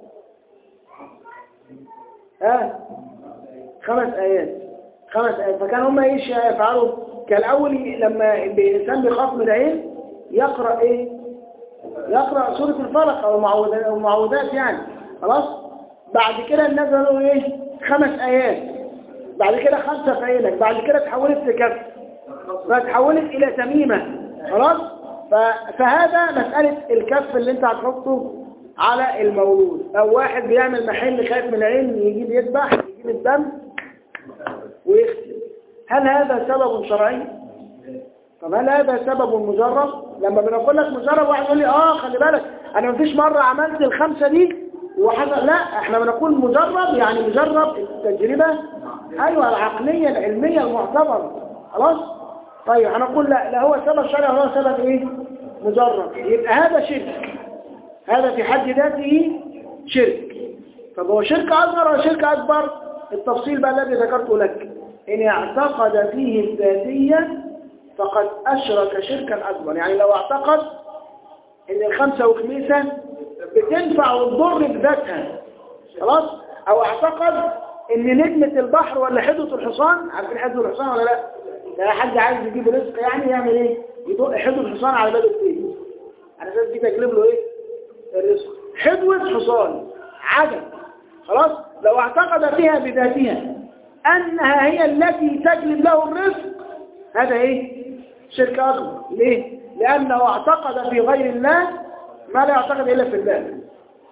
ها آه. خمس ايات. خمس ايات. فكان هم ايش يفعلوا؟ كان الاول لما الانسان بيخاف من العين يقرا ايه؟ يقرأ سورة الفلق أو المعوذات يعني. خلاص؟ بعد كده الناس قالوا إيه؟ خمس آيات. بعد كده خمسة في عينك. بعد كده تحولت لكف. فتحولت إلى تميمة. خلاص؟ فهذا مسألة الكف اللي أنت هتحطه على المولود. أو واحد بيعمل محل خايف من العين يجيب يذبح يجيب الدم ويختم. هل هذا سبب شرعي؟ طب هل هذا سبب مجرد؟ لما بنقول لك مجرد واحد يقول لي اه خلي بالك انا مفيش مرة عملت الخمسة دي وحصل. لا، احنا بنقول مجرد يعني مجرد التجربة ايوه العقلية العلمية المعتبرة. خلاص؟ طيب هنقول لا لا هو سبب شرعي هو سبب ايه؟ مجرد. يبقى هذا شرك. هذا في حد ذاته شرك. طب هو شرك اصغر ولا شرك اكبر؟ التفصيل بقى الذي ذكرته لك. ان اعتقد فيه الذاتية فقد أشرك شركا أكبر. يعني لو اعتقد ان الخمسة وخميسة بتنفع وتضر بذاتها خلاص، او اعتقد ان نجمة البحر ولا حدوة الحصان، عارفين حدوة الحصان ولا لا؟ ده حد عايز يجيب رزق يعني يعمل ايه؟ يدق حدوة الحصان على باب البيت على اساس دي تجلب له ايه؟ الرزق. حدوة حصان عجب. خلاص، لو اعتقد فيها بذاتها انها هي التي تجلب له الرزق هذا ايه؟ شرك اكبر. ليه؟ لانه اعتقد في غير الله ما لا يعتقد الا في الله.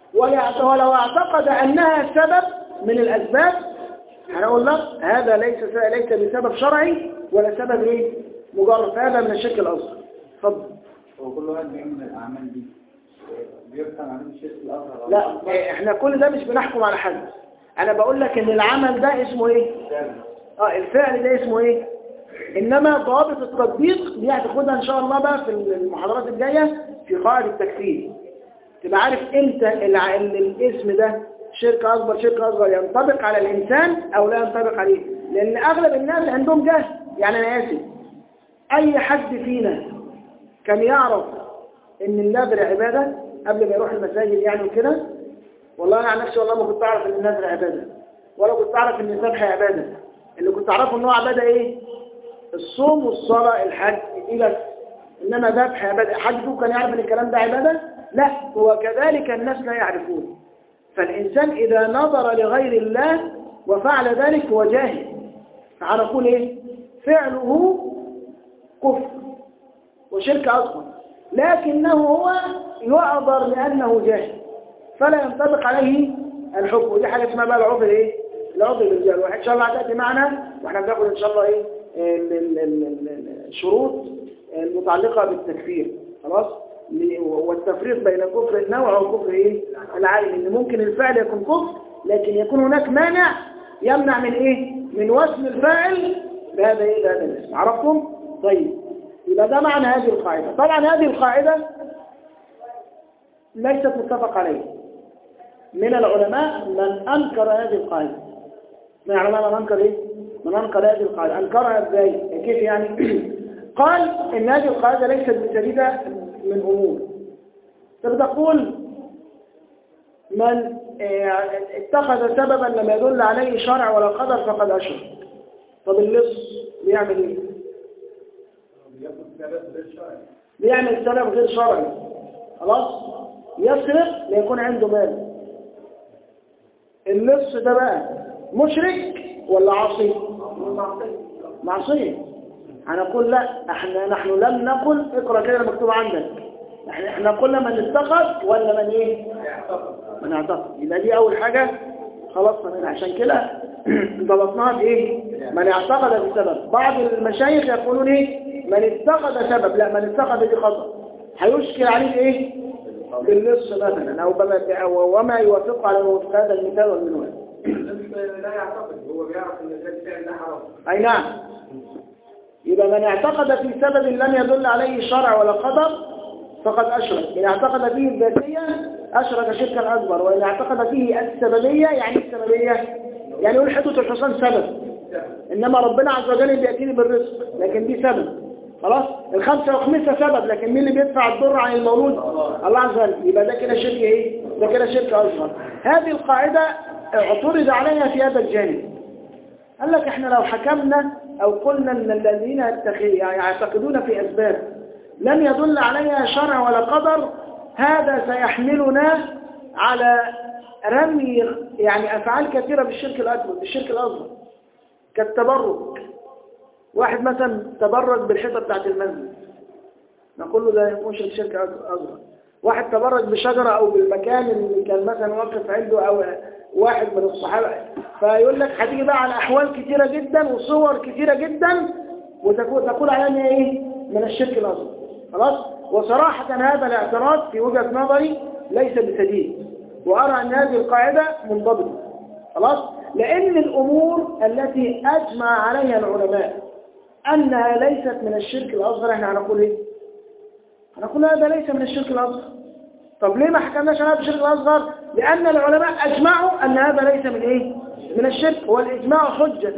ولو اعتقد أنها سبب من الأسباب هنقول لك هذا ليس ليس بسبب شرعي ولا سبب ايه مجرد، فهذا من الشرك الأصغر. اتفضل. هو كل واحد بيعمل الأعمال دي بيفهم عن الشرك الأصغر؟ لا احنا كل ده مش بنحكم على حد، انا بقول لك ان العمل ده اسمه ايه؟ اه الفعل ده اسمه ايه؟ انما ضوابط التطبيق دي هتاخدها ان شاء الله بقى في المحاضرات الجايه في قاعده التكفير، تبقى عارف امتى الاسم ده شرك اكبر شرك اصغر ينطبق على الانسان او لا ينطبق عليه، لان اغلب الناس عندهم جهل. يعني انا اسف، اي حد فينا كان يعرف ان النذر عباده قبل ما يروح المساجد يعني وكده؟ والله انا عن نفسي والله ما كنت اعرف ان النذر عباده، ولا كنت اعرف ان الذبح عباده. اللي كنت اعرفه ان هو عباده ايه؟ الصوم والصلاه الحج دي بس، انما ذبح عباده. حد فيكم كان يعرف ان الكلام ده عباده؟ لا، هو كذلك الناس لا يعرفون. فالانسان اذا نظر لغير الله وفعل ذلك هو جاهل، فهنقول ايه؟ فعله كفر وشرك اصغر، لكنه هو يعذر لانه جاهل فلا ينطبق عليه الحكم. ودي حاجه اسمها بقى العذر ايه؟ العذر بالجهل. وان شاء الله هتاتي معنا واحنا بناخد ان شاء الله ايه الشروط المتعلقه بالتكفير، خلاص؟ والتفريق بين كفر النوع وكفر ايه العين، ان ممكن الفعل يكون كفر لكن يكون هناك مانع يمنع من ايه؟ من وزن الفاعل بهذا ايه بهذا الاسم. عرفتم؟ طيب يبقى ده معنى هذه القاعده. طبعا هذه القاعده ليست متفق عليه، من العلماء من انكر هذه القاعده. من العلماء من انكر ايه؟ من انكر هذه القاعده. انكرها ازاي؟ كيف يعني؟ قال ان هذه القاعده ليست بسديده من امور. تقول من اتخذ سببا لم يدل عليه شرع ولا قدر فقد اشرك. طب اللص بيعمل ايه؟ بيعمل سبب غير شرعي، خلاص؟ يسرق ليكون عنده مال. اللص ده بقى مشرك ولا عاصي؟ معصيه. هنقول لا، احنا نحن لم نقل اقرا كده مكتوب عندك، احنا احنا قلنا من اتخذ ولا من ايه؟ من اعتقد. يبقى دي اول حاجه خلاص. عشان كده ضبطناها بايه؟ من اعتقد بسبب. بعض المشايخ يقولون ايه؟ من اتخذ سبب. لا، من اتخذ دي خطأ، هيشكل عليه ايه؟ باللص مثلا او وما يوافق على وفق هذا المثال والمنوال. لا يعتقد، هو بيعرف ان الفعل ده حرام. اي نعم. يبقى من اعتقد في سبب لم يدل عليه شرع ولا قدر فقد اشرك. ان اعتقد فيه الذاتيه اشرك شركا اكبر، وان اعتقد فيه السببيه. يعني السببيه يعني يقول حدوث الحصان سبب، انما ربنا عز وجل بياتيني بالرزق لكن دي سبب، خلاص؟ الخمسه وخمسه سبب لكن مين اللي بيدفع الضر عن المولود؟ الله عز وجل. يبقى ده كده شرك ايه؟ ده كده شرك اصغر. هذه القاعده اعترض عليها في هذا الجانب. قال لك احنا لو حكمنا او قلنا ان الذين يعتقدون في اسباب لم يدل عليها شرع ولا قدر، هذا سيحملنا على رمي يعني افعال كثيره بالشرك الاكبر بالشرك الاصغر، كالتبرك. واحد مثلا تبرك بالحيطه بتاعت المسجد، نقول له ده مشرك شرك اصغر. واحد تبرك بشجره او بالمكان اللي كان مثلا واقف عنده او واحد من الصحابه، فيقول لك هتيجي بقى على احوال كثيره جدا وصور كثيره جدا وتقول تقول عليها ايه؟ من الشرك الاصغر، خلاص؟ وصراحه هذا الاعتراض في وجهه نظري ليس بسديد، وارى ان هذه القاعده منضبطه، خلاص؟ لان الامور التي اجمع عليها العلماء انها ليست من الشرك الاصغر احنا هنقول ايه؟ هنقول هذا ليس من الشرك الاصغر. طب ليه ما حكمناش على الشرك الاصغر؟ لان العلماء اجمعوا ان هذا ليس من ايه؟ من الشرك. والاجماع حجه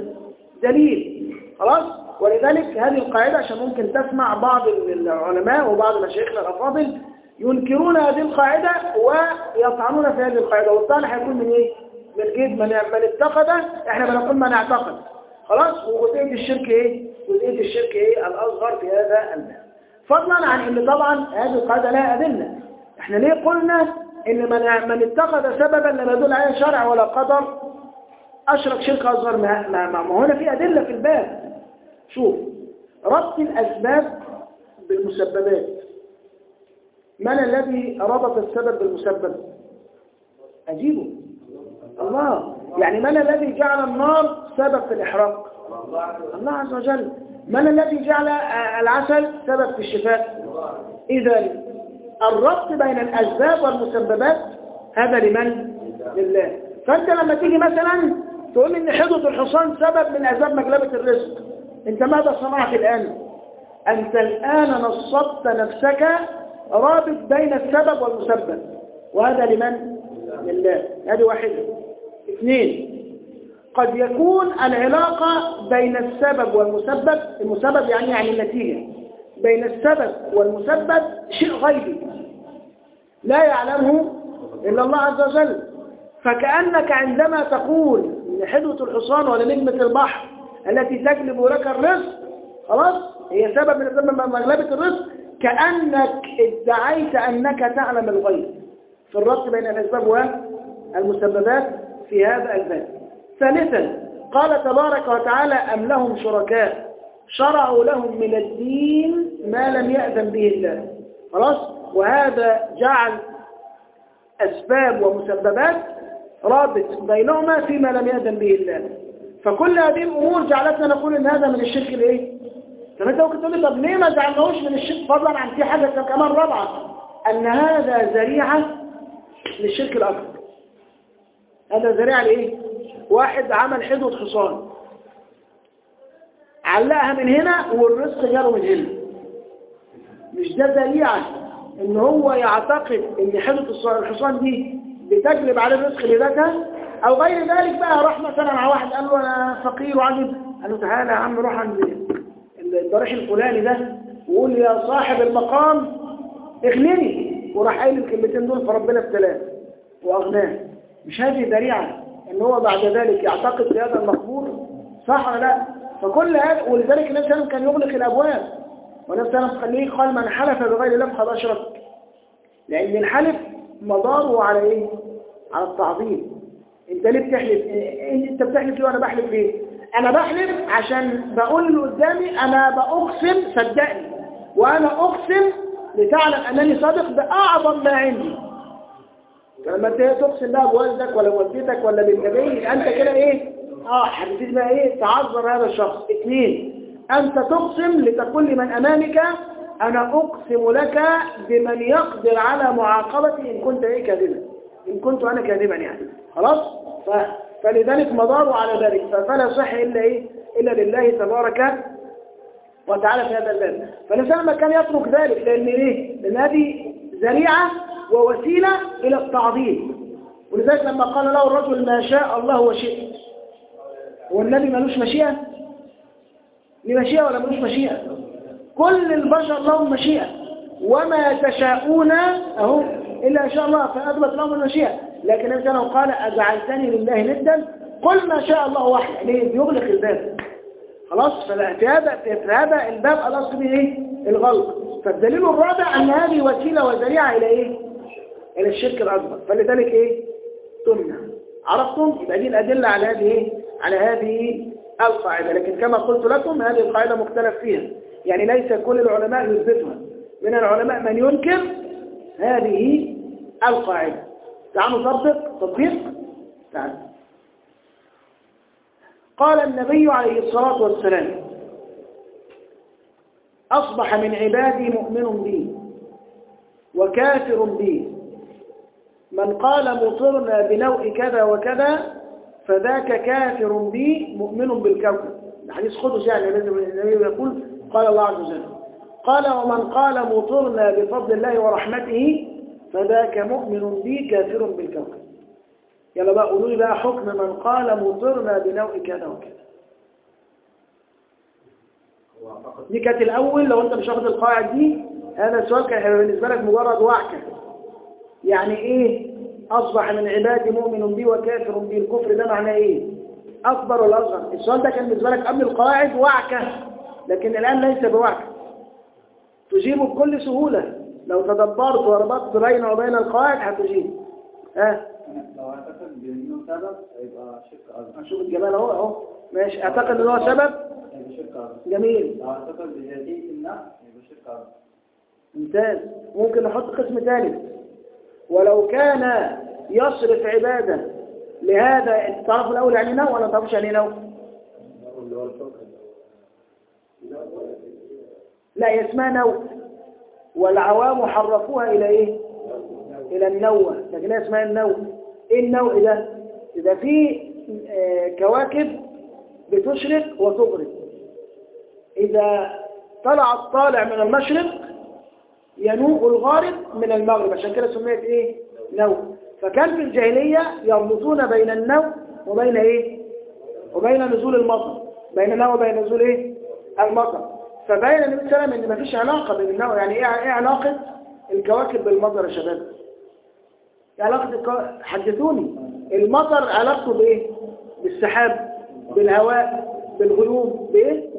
دليل، خلاص؟ ولذلك هذه القاعده عشان ممكن تسمع بعض العلماء وبعض مشايخنا الافاضل ينكرون هذه القاعده ويطعنون في هذه القاعده، والطعن هيكون من ايه؟ من جد من من اتخذ. احنا بنقول من اعتقد، خلاص؟ وجزئيه الشرك ايه؟ جزئيه الشرك ايه؟ الاصغر في هذا الباب. فضلا عن ان طبعا هذه القاعده لها ادله. احنا ليه قلنا ان من من اتخذ سببا لم يدل عليه شرع ولا قدر اشرك شرك اصغر؟ ما, ما, ما هنا في ادله في الباب. شوف، ربط الاسباب بالمسببات. من الذي ربط السبب بالمسبب؟ أجيبه الله. يعني من الذي جعل النار سبب في الإحراق؟ الله عز وجل. من الذي جعل العسل سبب في الشفاء؟ إذا الربط بين الأسباب والمسببات هذا لمن؟ لله. فأنت لما تيجي مثلا تقول إن حدوث الحصان سبب من أسباب مجلبة الرزق، أنت ماذا صنعت الآن؟ أنت الآن نصبت نفسك رابط بين السبب والمسبب، وهذا لمن؟ لله. هذه واحدة. اثنين، قد يكون العلاقة بين السبب والمسبب، المسبب يعني يعني النتيجة، بين السبب والمسبب شيء غيبي لا يعلمه إلا الله عز وجل. فكأنك عندما تقول إن حدوة الحصان ولا نجمة البحر التي تجلب لك الرزق خلاص هي سبب من أسباب مغلبة الرزق، كأنك ادعيت أنك تعلم الغيب في الربط بين الأسباب والمسببات في هذا الباب. ثالثا، قال تبارك وتعالى أم لهم شركاء شرعوا لهم من الدين ما لم يأذن به الله. خلاص، وهذا جعل أسباب ومسببات رابط بينهما فيما لم يأذن به الله. فكل هذه الأمور جعلتنا نقول إن هذا من الشرك الإيه؟ طب أنت ممكن تقول لي طب ليه ما جعلناهوش من الشرك، فضلا عن في حاجة كمان رابعة، أن هذا ذريعة للشرك الأكبر. هذا ذريعة لإيه؟ واحد عمل حدوة حصان علقها من هنا والرزق جاله من هنا، مش ده ذريعة ان هو يعتقد ان حدوة الحصان دي بتجلب على الرزق لذاتها او غير ذلك. بقى راح مثلا على واحد قال له انا فقير وعجب، قال له تعالى يا عم روح عند الضريح الفلاني ده وقول لي يا صاحب المقام اغنني، وراح قايل الكلمتين دول فربنا ابتلاه واغناه. مش هذه ذريعة ان هو بعد ذلك يعتقد بهذا المقبول؟ صح ولا لا؟ فكل هذا، ولذلك النبي صلى الله عليه وسلم كان يغلق الابواب، والنبي صلى الله عليه وسلم قال من حلف بغير الله فقد اشرك، لان الحلف مداره على ايه؟ على التعظيم. انت ليه بتحلف؟ انت بتحلف ليه وانا بحلف ليه؟ انا بحلف عشان بقول اللي قدامي انا بأقسم صدقني، وانا اقسم لتعلم انني صادق باعظم ما عندي. فلما تقسم بقى بوالدك ولا والدتك ولا بالنبي انت كده ايه؟ اه حبيبتي بقى ايه؟ تعذر هذا الشخص. اثنين، انت تقسم لتقول لمن امامك انا اقسم لك بمن يقدر على معاقبتي ان كنت ايه كاذبا، ان كنت انا كاذبا يعني. خلاص؟ ف... فلذلك مداره على ذلك، فلا صح الا ايه؟ الا لله تبارك وتعالى في هذا الباب. فالانسان ما كان يترك ذلك، لان ليه؟ لان هذه ذريعه ووسيله الى التعظيم. ولذلك لما قال له الرجل ما شاء الله وشئت، والنبي ملوش مشيئة؟ ليه مشيئة ولا ملوش مشيئة؟ كل البشر لهم مشيئة، وما تشاءون أهو إلا إن شاء الله، فأثبت لهم المشيئة. لكن النبي صلى الله عليه وسلم قال أجعلتني لله ندا قل ما شاء الله وحده، ليه؟ يغلق الباب. خلاص؟ في هذا في هذا الباب الأصل به إيه؟ الغلق. فالدليل الرابع أن هذه وسيلة وذريعة إلى إيه؟ إلى الشرك الأكبر، فلذلك إيه؟ تمنع. عرفتم؟ يبقى دي الأدلة على هذه إيه؟ على هذه القاعدة. لكن كما قلت لكم هذه القاعدة مختلف فيها، يعني ليس كل العلماء يثبتها، من العلماء من ينكر هذه القاعدة. تعالوا نطبق تطبيق. تعالوا. قال النبي عليه الصلاة والسلام أصبح من عبادي مؤمن بي وكافر بي، من قال مطرنا بنوء كذا وكذا فذاك كافر بي مؤمن بالكوكب. الحديث قدس يعني النبي يقول قال الله عز وجل. قال ومن قال مطرنا بفضل الله ورحمته فذاك مؤمن بي كافر بالكوكب. يلا بقى قولوا لي بقى حكم من قال مطرنا بنوء كذا وكذا. دي كانت الأول، لو أنت مش واخد القاعدة دي هذا السؤال كان هيبقى بالنسبة لك مجرد وعكة. يعني إيه أصبح من عبادي مؤمن بي وكافر بي؟ الكفر ده معناه إيه؟ أكبر ولا أصغر؟ السؤال ده كان بالنسبة لك قبل القواعد وعكة، لكن الآن ليس بوعكة، تجيبه بكل سهولة. لو تدبرت وربطت بين وبين القواعد هتجيب. ها؟ لو اعتقد بأنه سبب هيبقى شرك أصغر. هنشوف الجمال أهو أهو. ماشي، أعتقد إن هو سبب؟ هيبقى شرك أصغر. جميل. لو اعتقد بذاتية النفس هيبقى شرك أصغر. ممتاز. ممكن نحط قسم ثالث، ولو كان يصرف عبادة لهذا الطرف الأول يعني نو ولا تعرفش يعني نو؟ لا هي اسمها نو، والعوام حرفوها إلى إيه؟ إلى النوة، لكن هي اسمها النو. إيه النوء ده؟ إذا في كواكب بتشرق وتغرب، إذا طلع الطالع من المشرق ينوء الغارب من المغرب، عشان كده سميت إيه؟ نو. فكان في الجاهلية يربطون بين النو وبين إيه؟ وبين نزول المطر، بين النو وبين نزول إيه؟ المطر. فبين النبي صلى الله عليه وسلم إن مفيش علاقة بين النو. يعني إيه إيه علاقة الكواكب بالمطر يا شباب؟ إيه علاقة الكواكب؟ حدثوني. المطر علاقته بإيه؟ بالسحاب، بالهواء، بالغيوم، بإيه؟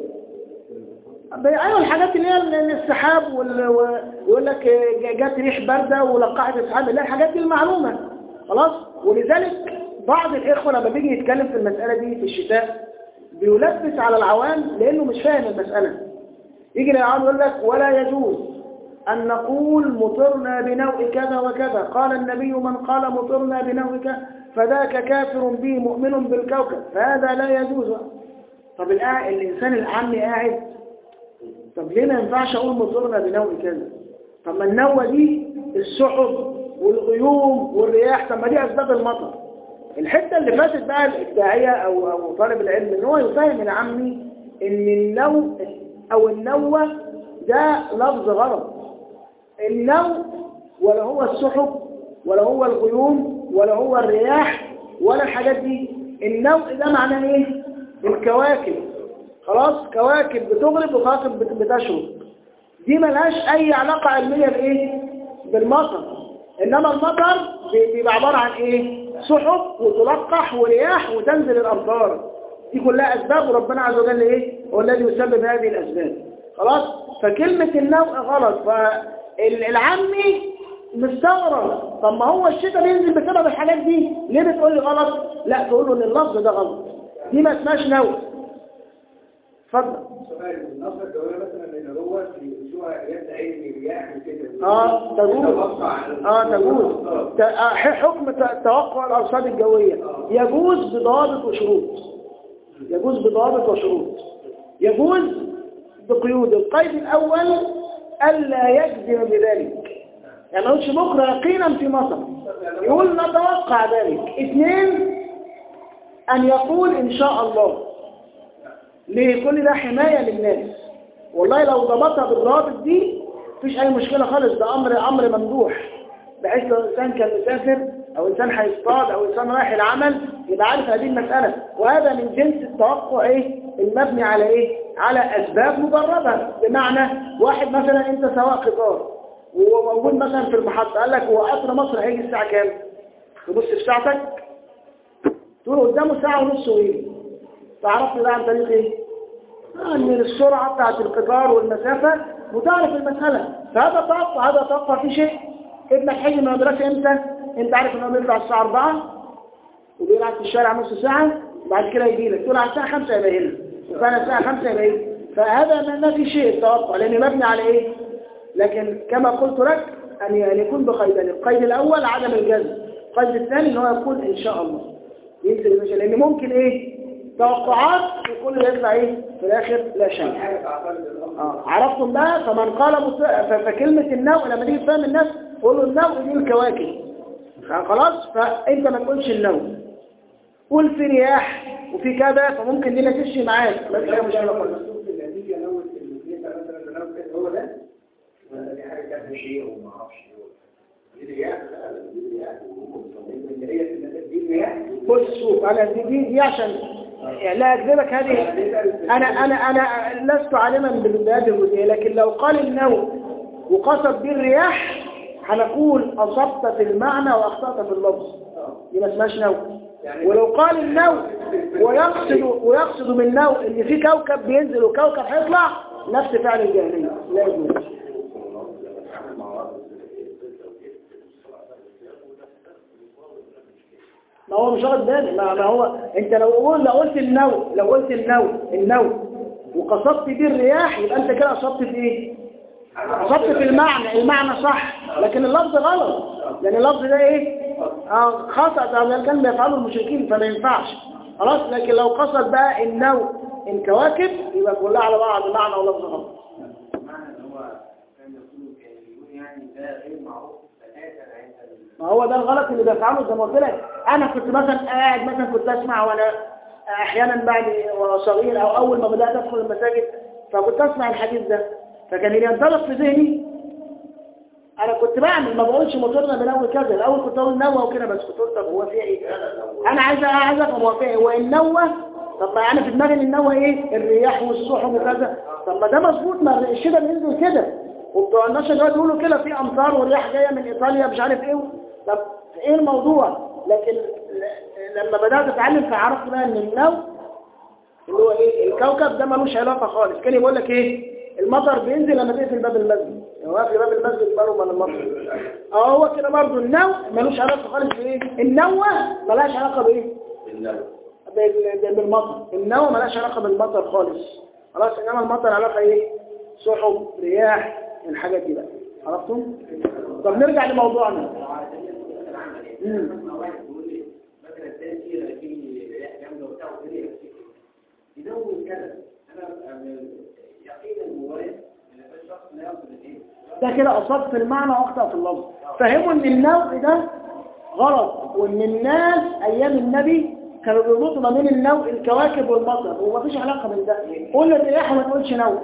أيوة الحاجات اللي هي السحاب ويقول لك جات ريح باردة ولقحت السحاب، اللي هي الحاجات دي المعلومة خلاص. ولذلك بعض الإخوة لما بيجي يتكلم في المسألة دي في الشتاء بيلبس على العوام لأنه مش فاهم المسألة. يجي للعوام يقول لك ولا يجوز أن نقول مطرنا بنوء كذا وكذا، قال النبي من قال مطرنا بنوء كذا فذاك كافر به مؤمن بالكوكب، فهذا لا يجوز. طب الإنسان العامي قاعد، طب ليه ما ينفعش أقول مطرنا بنوء كذا؟ طب ما النوة دي السحب والغيوم والرياح، طب ما دي أسباب المطر. الحتة اللي فاتت بقى الداعية أو أو طالب العلم إن هو يفهم العامي إن النو أو النوة ده لفظ غلط. النو ولا هو السحب ولا هو الغيوم ولا هو الرياح ولا الحاجات دي. النوء ده معناه ايه؟ الكواكب. خلاص كواكب بتغرب وكواكب بتشرق، دي ملهاش اي علاقة علمية بايه؟ بالمطر. انما المطر بيبقى عبارة عن ايه؟ سحب وتلقح ورياح وتنزل الامطار، دي كلها اسباب وربنا عز وجل ايه؟ هو الذي يسبب هذه الاسباب. خلاص. فكلمة النوء غلط، فالعامي مستغرب طب ما هو الشتاء بينزل بسبب الحاجات دي، ليه بتقول لي غلط؟ لا تقول له ان اللفظ ده غلط، دي ما اسمهاش نوء. اتفضل. النصر الجوية مثلا اللي هو في شوها يدعي رياح وكده اه تجوز. اه تجوز. حكم توقع الارصاد الجوية يجوز بضوابط وشروط. يجوز بضوابط وشروط. يجوز بقيود. القيد الاول الا يجزم بذلك، يعني ما يقولش بكره يقينا في مطر، يقول نتوقع ذلك. اثنين ان يقول ان شاء الله. ليه؟ كل ده حماية للناس. والله لو ضبطها بالضوابط دي مفيش اي مشكلة خالص، ده امر امر ممدوح، بحيث لو انسان كان مسافر او انسان هيصطاد او انسان رايح العمل يبقى عارف هذه المسألة. وهذا من جنس التوقع ايه؟ المبني على ايه؟ على اسباب مجربة. بمعنى واحد مثلا انت سواق قطار وموجود مثلا في المحطة، قال لك هو قطر مصر هيجي الساعة كام؟ تبص في ساعتك تقول قدامه ساعة ونص ويجي. تعرفت ده عن طريق ايه؟ ان السرعة بتاعت القطار والمسافة وتعرف المسألة. فهذا توقع، هذا توقع في شيء. ابنك هيجي من المدرسة امتى؟ انت عارف انه بيطلع الساعة أربعة وبيلعب في الشارع نص ساعة، بعد كده يجي لك تقول على الساعة خمسة يبقى هنا، وكان الساعة خمسة يبقى هنا. فهذا ما في شيء توقع لأنه مبني على ايه؟ لكن كما قلت لك أن يكون بقيدين. القيد الأول عدم الجزم، القيد الثاني ان هو يقول إن شاء الله ينزل المشي، لأن ممكن إيه؟ توقعات وكل يطلع إيه؟ في الآخر لا شيء. آه. عرفتم بقى؟ فمن قال مت... فكلمة النوء لما تيجي تفهم الناس قولوا النوء دي الكواكب. خلاص؟ فأنت ما تقولش النوء، قول في رياح وفي كذا، فممكن دي ما تمشي معاك بس هي مشكلة خالص. هو ده دي حاجه كانت شيء وما اعرفش دي رياح. لا دي رياح اللي هي دي رياح. بص شوف انا دي دي, دي عشان لا اكذبك، هذه انا انا انا لست عالما بهذه الجزئيه، لكن لو قال النوء وقصد به الرياح هنقول اصبت في المعنى واخطات في اللفظ، دي ما اسمهاش نوء. ولو قال النوء ويقصد ويقصد من النوء ان في كوكب بينزل وكوكب هيطلع، نفس فعل الجاهليه لا يجوز. ما هو مش واخد بالي، ما, ما هو انت لو قلت لو قلت النوء لو قلت النوء النوء وقصدت بيه الرياح يبقى انت كده اصبت في ايه؟ اصبت في المعنى، المعنى صح لكن اللفظ غلط، لان اللفظ ده ايه؟ اه خطأ ده كان بيفعله المشركين فما ينفعش خلاص. لكن لو قصد بقى النوع الكواكب يبقى كلها على بعض معنى ولفظ غلط. معنى ان هو كان يقول يقول يعني ده غير معروف اساسا عند ما هو ده الغلط اللي بيفعله زي ما قلت لك. انا كنت مثلا قاعد مثلا كنت اسمع وانا احيانا بعد وانا صغير او اول ما بدات ادخل المساجد فكنت اسمع الحديث ده فكان اللي ينطلق في ذهني انا كنت بعمل ما بقولش موتورنا بنوي كذا. الاول كنت اقول نوى وكده بس كنت قلت طب هو فيها ايه؟ انا عايز عايز افهم هو فيها ايه. هو النوى طب ما انا في دماغي ان النوى ايه؟ الرياح والسحب وكذا. طب ما ده مظبوط ما الشتاء بينزل كده وبتوع النشر دلوقتي بيقولوا كده في امطار والرياح جايه من ايطاليا مش عارف ايه. طب ايه الموضوع؟ لكن لما بدات اتعلم فعرفت بقى ان النوى اللي هو ايه الكوكب ده ملوش علاقه خالص. كان يقول لك ايه المطر بينزل لما تقفل باب المسجد هو قافل باب المسجد بره من المطر. اه هو كده برضه النوى ملوش علاقه خالص بايه النوى ملهاش علاقه بايه بالمطر. النوى ملهاش علاقه بالمطر خالص خلاص. انما المطر علاقه ايه سحب رياح الحاجات دي بقى. عرفتم؟ طب نرجع لموضوعنا. امم يدون كذا انا يقينا جوايا ان الشخص لا يقصد الايه ده كده اصاب في المعنى واخطا في اللفظ. فهموا ان النوع ده غلط وان الناس ايام النبي كانوا بيربطوا ما بين النوع الكواكب والمطر ومفيش علاقه بين ده. قول الرياح وما تقولش نوع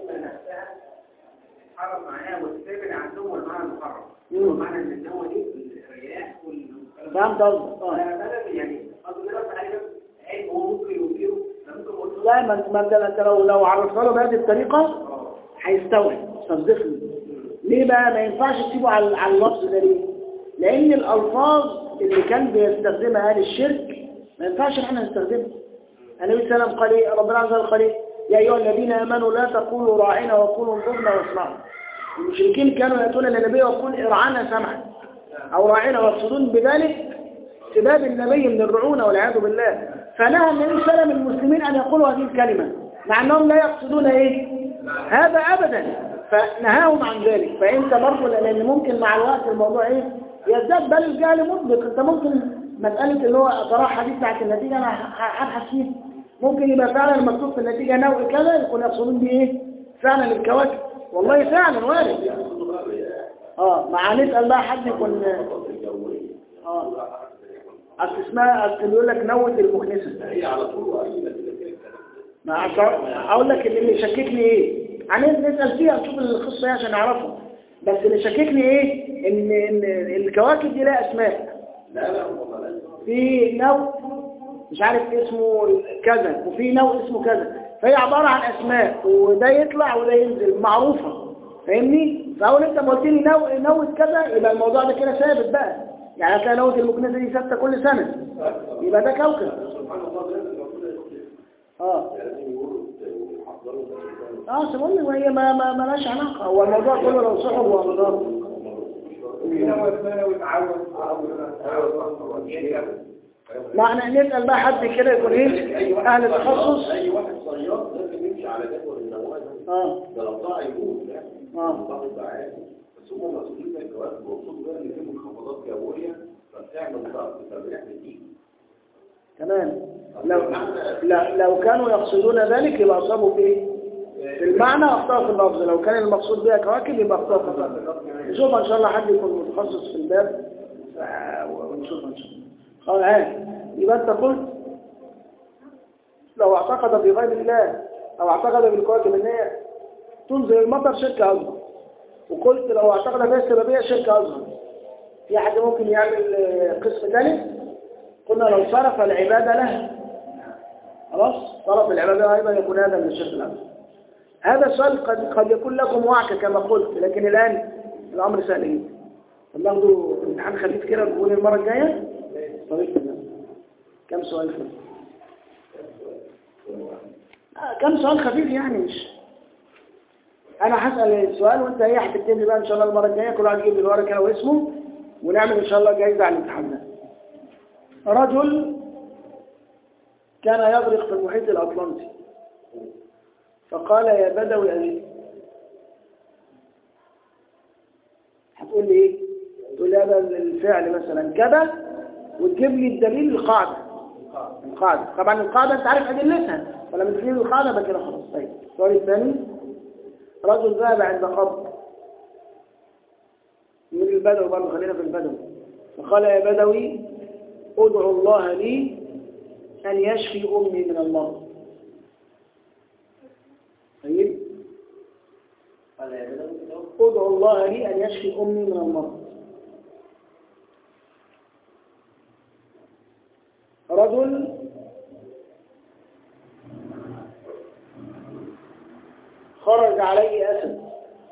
حرم معناه والسابع عندهم والمعنى المحرم معنى ان النوع دي الرياح وال فهمت قصدك اه يعني قصدي بس حاجه عيب هو ممكن يديره لا ما انت انت لو لو عرفتها له بهذه الطريقه هيستوعب صدقني. ليه بقى ما ينفعش تسيبه على على اللفظ ده ليه؟ لان الالفاظ اللي كان بيستخدمها اهل الشرك ما ينفعش احنا نستخدمها. النبي صلى الله عليه وسلم قال ايه ربنا عز وجل قال ايه يا ايها الذين امنوا لا تقولوا راعنا وقولوا انظرنا واسمعوا. المشركين كانوا ياتون النبي ويقول ارعنا سمعا او راعنا ويقصدون بذلك سباب النبي من الرعونه والعياذ بالله. فنهى النبي صلى الله عليه وسلم المسلمين أن يقولوا هذه الكلمة مع أنهم لا يقصدون إيه هذا أبدا فنهاهم عن ذلك. فأنت برضو لأن ممكن مع الوقت الموضوع إيه يزداد بل الجهل مطبق. أنت ممكن مسألة اللي هو صراحة دي بتاعت النتيجة أنا هبحث فيه ممكن يبقى فعلا مكتوب في النتيجة نوع كذا يكون يقصدون بيه إيه فعلا الكواكب والله فعلا وارد. اه مع نسأل بقى حد يكون اه أصل اسمها أصل بيقول لك نوة المكنسة هي على طول ما أقول لك اللي يشككني إيه عايز نسأل فيها نشوف القصة إيه عشان نعرفها. بس اللي يشككني إيه إن إن الكواكب دي لها أسماء. لا لا والله في نوع مش عارف اسمه كذا وفي نوع اسمه كذا فهي عبارة عن أسماء وده يطلع وده ينزل معروفة فاهمني؟ فأول أنت ما قلت لي نوع نوع كذا يبقى الموضوع ده كده ثابت بقى. يعني هتلاقي نوة المكنسة دي ثابتة كل سنة يبقى ده كوكب. اه اه سمعني وهي ما ما مالهاش علاقة. هو الموضوع كله لو صحب وأمضار معنى نسأل بقى حد كده يكون ايه اهل التخصص. اي واحد صياد لازم يمشي على جدول النواه اه ده لو ضاع يموت اه ضاع عادي. بس هم مسؤولين عن الجواز ومقصود بقى ان في منخفضات جويه فبتعمل ضغط فبيعمل دي تمام. لو لا لو كانوا يقصدون ذلك يبقى اصابوا في ايه في المعنى واخطاوا في اللفظ. لو كان المقصود بها كواكب يبقى اخطاوا في اللفظ. نشوف ان شاء الله حد يكون متخصص في الباب ونشوف ان شاء الله. خلاص يبقى انت قلت لو اعتقد بغير الله او اعتقد بالكواكب ان هي تنزل المطر شرك اصغر وقلت لو اعتقد بها السببيه شرك اصغر. في حد ممكن يعمل قسم ثالث قلنا لو صرف العباده له خلاص صرف العباده ايضا يكون هذا من الشرك الاصغر. هذا السؤال قد قد يكون لكم وعكه كما قلت لكن الان الامر سهل جدا. ناخده امتحان خفيف كده نقول المره الجايه طريقة كم سؤال خفيف آه كم سؤال خفيف يعني مش انا هسأل السؤال وانت هي هتكتب لي بقى ان شاء الله المرة الجاية كل واحد يجيب لي الورقة كده واسمه ونعمل ان شاء الله جايزة على الامتحان ده. رجل كان يغرق في المحيط الاطلنطي فقال يا بدوي أجيب. هتقول لي ايه؟ تقول لي يا بدل الفعل مثلا كذا، وتجيب لي الدليل القاعدة. القاعدة طبعا القاعدة انت عارف ادلتها، فلما تجيب لي القاعدة بقى كده خلاص. طيب السؤال الثاني، رجل ذهب عند قبر من البدو، برضه خلينا في البدو، فقال يا بدوي ادعو الله لي ان يشفي امي من المرض. طيب قال يا بدوي ادعو الله لي ان يشفي امي من المرض. رجل خرج عليه أسد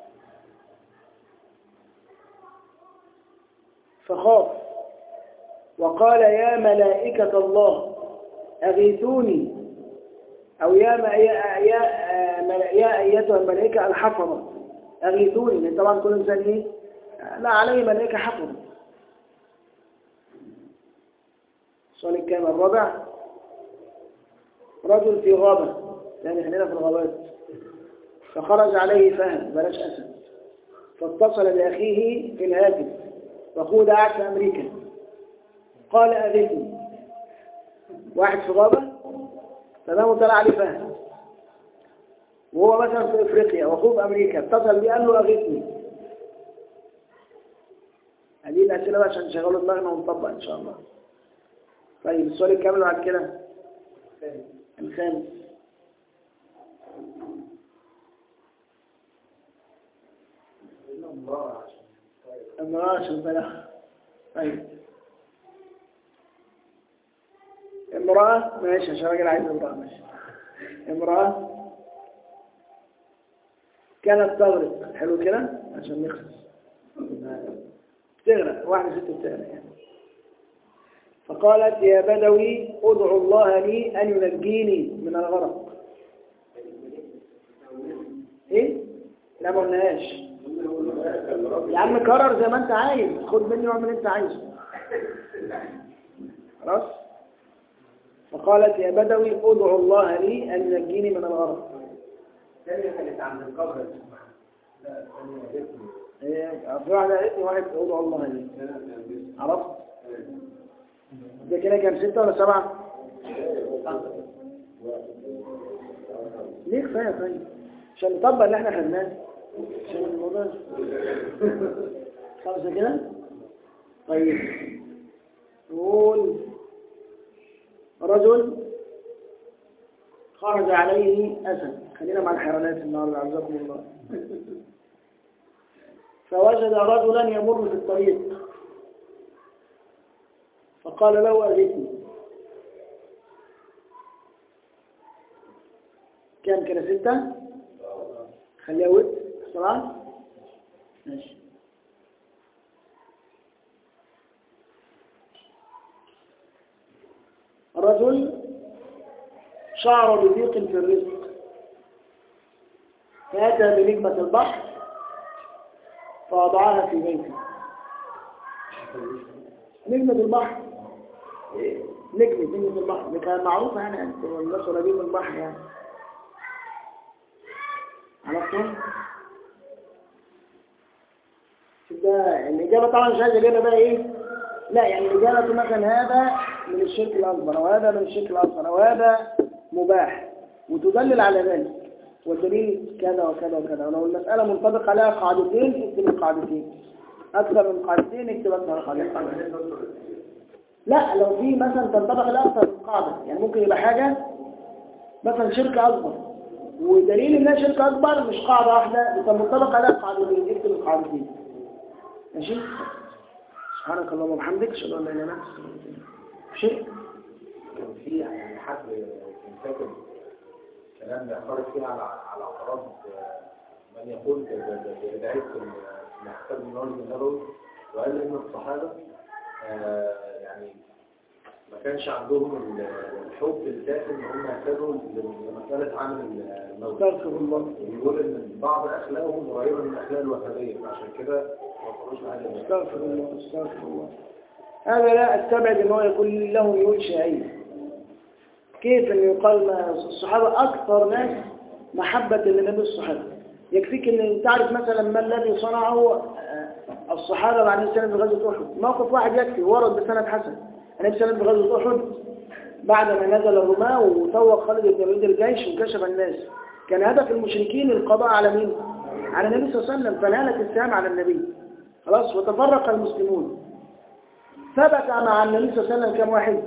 فخاف وقال يا ملائكة الله أغيثوني، أو يا ما يا يا يا أيتها الملائكة الحفظة أغيثوني، لأن طبعا كل إنسان إيه لا عليه ملائكة حفظة. السؤال الكام الرابع، رجل في غابة، يعني خلينا في الغابات، فخرج عليه فهد بلاش أسد، فاتصل بأخيه في الهاتف وأخوه دعا في أمريكا، قال أغثني. واحد في غابة تمام طلع عليه فهد، وهو مثلا في أفريقيا وأخوه في أمريكا، اتصل بيه قال له أغثني. هذه الأسئلة بقى عشان نشغلوا دماغنا ونطبق إن شاء الله. طيب السؤال الكامل بعد كده الخامس، امرأة عشان بلاغ. طيب امرأة ماشي عشان راجل عايز امرأة ماشي. امرأة كانت تغرق، حلو كده عشان نخلص، تغرق واحدة ست بتغرق يعني. فقالت يا بدوي ادعو الله لي أن ينجيني من الغرق. ايه؟ لا ما قلناهاش يا عم، كرر زي ما انت عايز، خد مني واعمل انت عايزه خلاص. فقالت يا بدوي ادعو الله لي أن ينجيني من الغرق. الثانية كانت عند القبر. لا الثانية ايه في واحد قالتني واحد ادعو الله لي، عرفت؟ ده كده كان ستة ولا سبعة؟ ليه كفاية طيب عشان نطبق اللي احنا خدناه عشان الموضوع خمسة كده. طيب نقول رجل خرج عليه أسد، خلينا مع الحيوانات النهارده عزكم الله. فوجد رجلا يمر في الطريق فقال له أغثني. كام كده ستة؟ خليها ود بسرعة ماشي. الرجل شعر بضيق في الرزق فأتى بنجمة البحر فوضعها في بيته. نجمة البحر نجمة نجمة البحر دي كانت معروفة يعني، الناس قريبين من البحر يعني، عرفتم؟ ده الإجابة طبعا مش عايز إجابة بقى إيه؟ لا يعني الإجابة مثلا هذا من الشرك الأكبر أو هذا من الشرك الأصغر أو هذا مباح وتدلل على ذلك، والدليل كذا وكذا وكذا. ولو المسألة منطبق عليها قاعدتين اكتب القاعدتين، أكثر من قاعدتين اكتب أكثر من قاعدتين. لا لو في مثلا تنطبق عليها أكثر من قاعدة، يعني ممكن يبقى حاجة مثلا شرك أكبر ودليل إنها شرك أكبر مش قاعدة واحدة، بس منطبق عليها قاعدتين اكتب القاعدتين. ماشي؟ سبحانك اللهم وبحمدك اشهد ان لا اله الا انت شيء كان في يعني حد كان فاكر كلام بيعترض فيها على على اعتراض من يقول بدعيه الاحكام النظري النبوي، وقال ان الصحابه يعني ما كانش عندهم الحب الكافي ان هم يهتدوا لمساله عمل الموت. استغفر الله. ويقول ان بعض اخلاقهم قريبه من الاخلاق الوهابيه، عشان كده استغفر الله استغفر الله. هذا لا استبعد ان هو يكون له ميول شيعيه. كيف ان يقال الصحابه اكثر ناس محبه للنبي الصحابه؟ يكفيك ان تعرف مثلا ما الذي صنعه الصحابة مع النبي صلى الله عليه وسلم في غزوة أحد. موقف واحد يكفي ورد بسند حسن. النبي صلى الله عليه وسلم في غزوة أحد بعدما نزل الرماة وطوق خالد بن الوليد الجيش وكشف الناس، كان هدف المشركين القضاء على مين؟ على النبي صلى الله عليه وسلم، فنالت السهام على النبي خلاص، وتفرق المسلمون. ثبت مع النبي صلى الله عليه وسلم كم واحد؟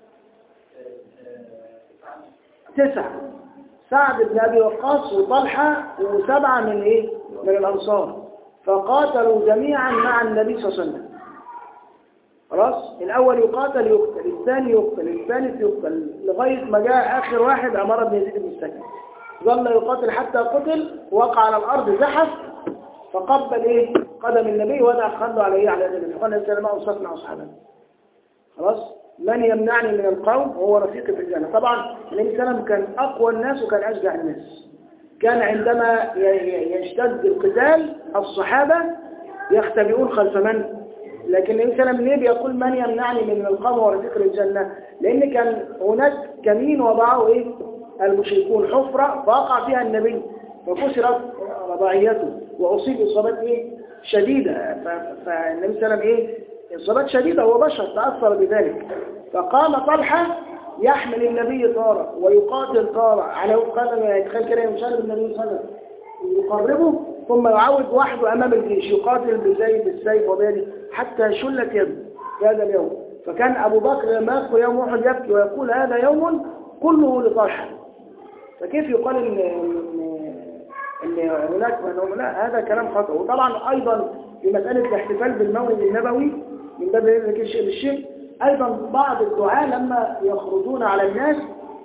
تسعة. سعد بن أبي وقاص وطلحة وسبعة من إيه؟ من الأنصار، فقاتلوا جميعا مع النبي صلى الله عليه وسلم. خلاص، الأول يقاتل يقتل، الثاني يقتل، الثالث يقتل، لغاية ما جاء آخر واحد عمار بن يزيد بن السكن، ظل يقاتل حتى قتل، وقع على الأرض زحف، فقبل إيه؟ قدم النبي ودع خده عليه على النبي، فقال النبي صلى الله عليه وسلم أوصفنا أصحابنا. خلاص، من يمنعني من القوم هو رفيقي في الجنة. طبعا النبي صلى الله عليه وسلم كان أقوى الناس وكان أشجع الناس. كان عندما يشتد القتال الصحابة يختبئون خلف من؟ لكن النبي صلى الله عليه وسلم ليه بيقول من يمنعني من القوم ورفيق الجنة؟ لأن كان هناك كمين وضعه إيه؟ المشركون حفرة فوقع فيها النبي فكسرت رباعيته وأصيب إصابات إيه؟ شديدة. فالنبي صلى الله عليه وسلم إيه؟ إصابات شديدة، هو بشر تأثر بذلك. فقام طلحة يحمل النبي طارة ويقاتل طارة على قدم يتخيل كده يمشي النبي صلى الله عليه وسلم يقربه ثم يعود وحده أمام الجيش يقاتل بزيد السيف وبيده حتى شلت يده في هذا اليوم. فكان أبو بكر لما يذكر يوم أحد يبكي ويقول هذا يوم كله لطلحة. فكيف يقال إن, إن هناك من لا، هذا كلام خطأ. وطبعا أيضا في مسألة الاحتفال بالمولد النبوي من باب ذلك الشيء بالشيء، أيضا بعض الدعاة لما يخرجون على الناس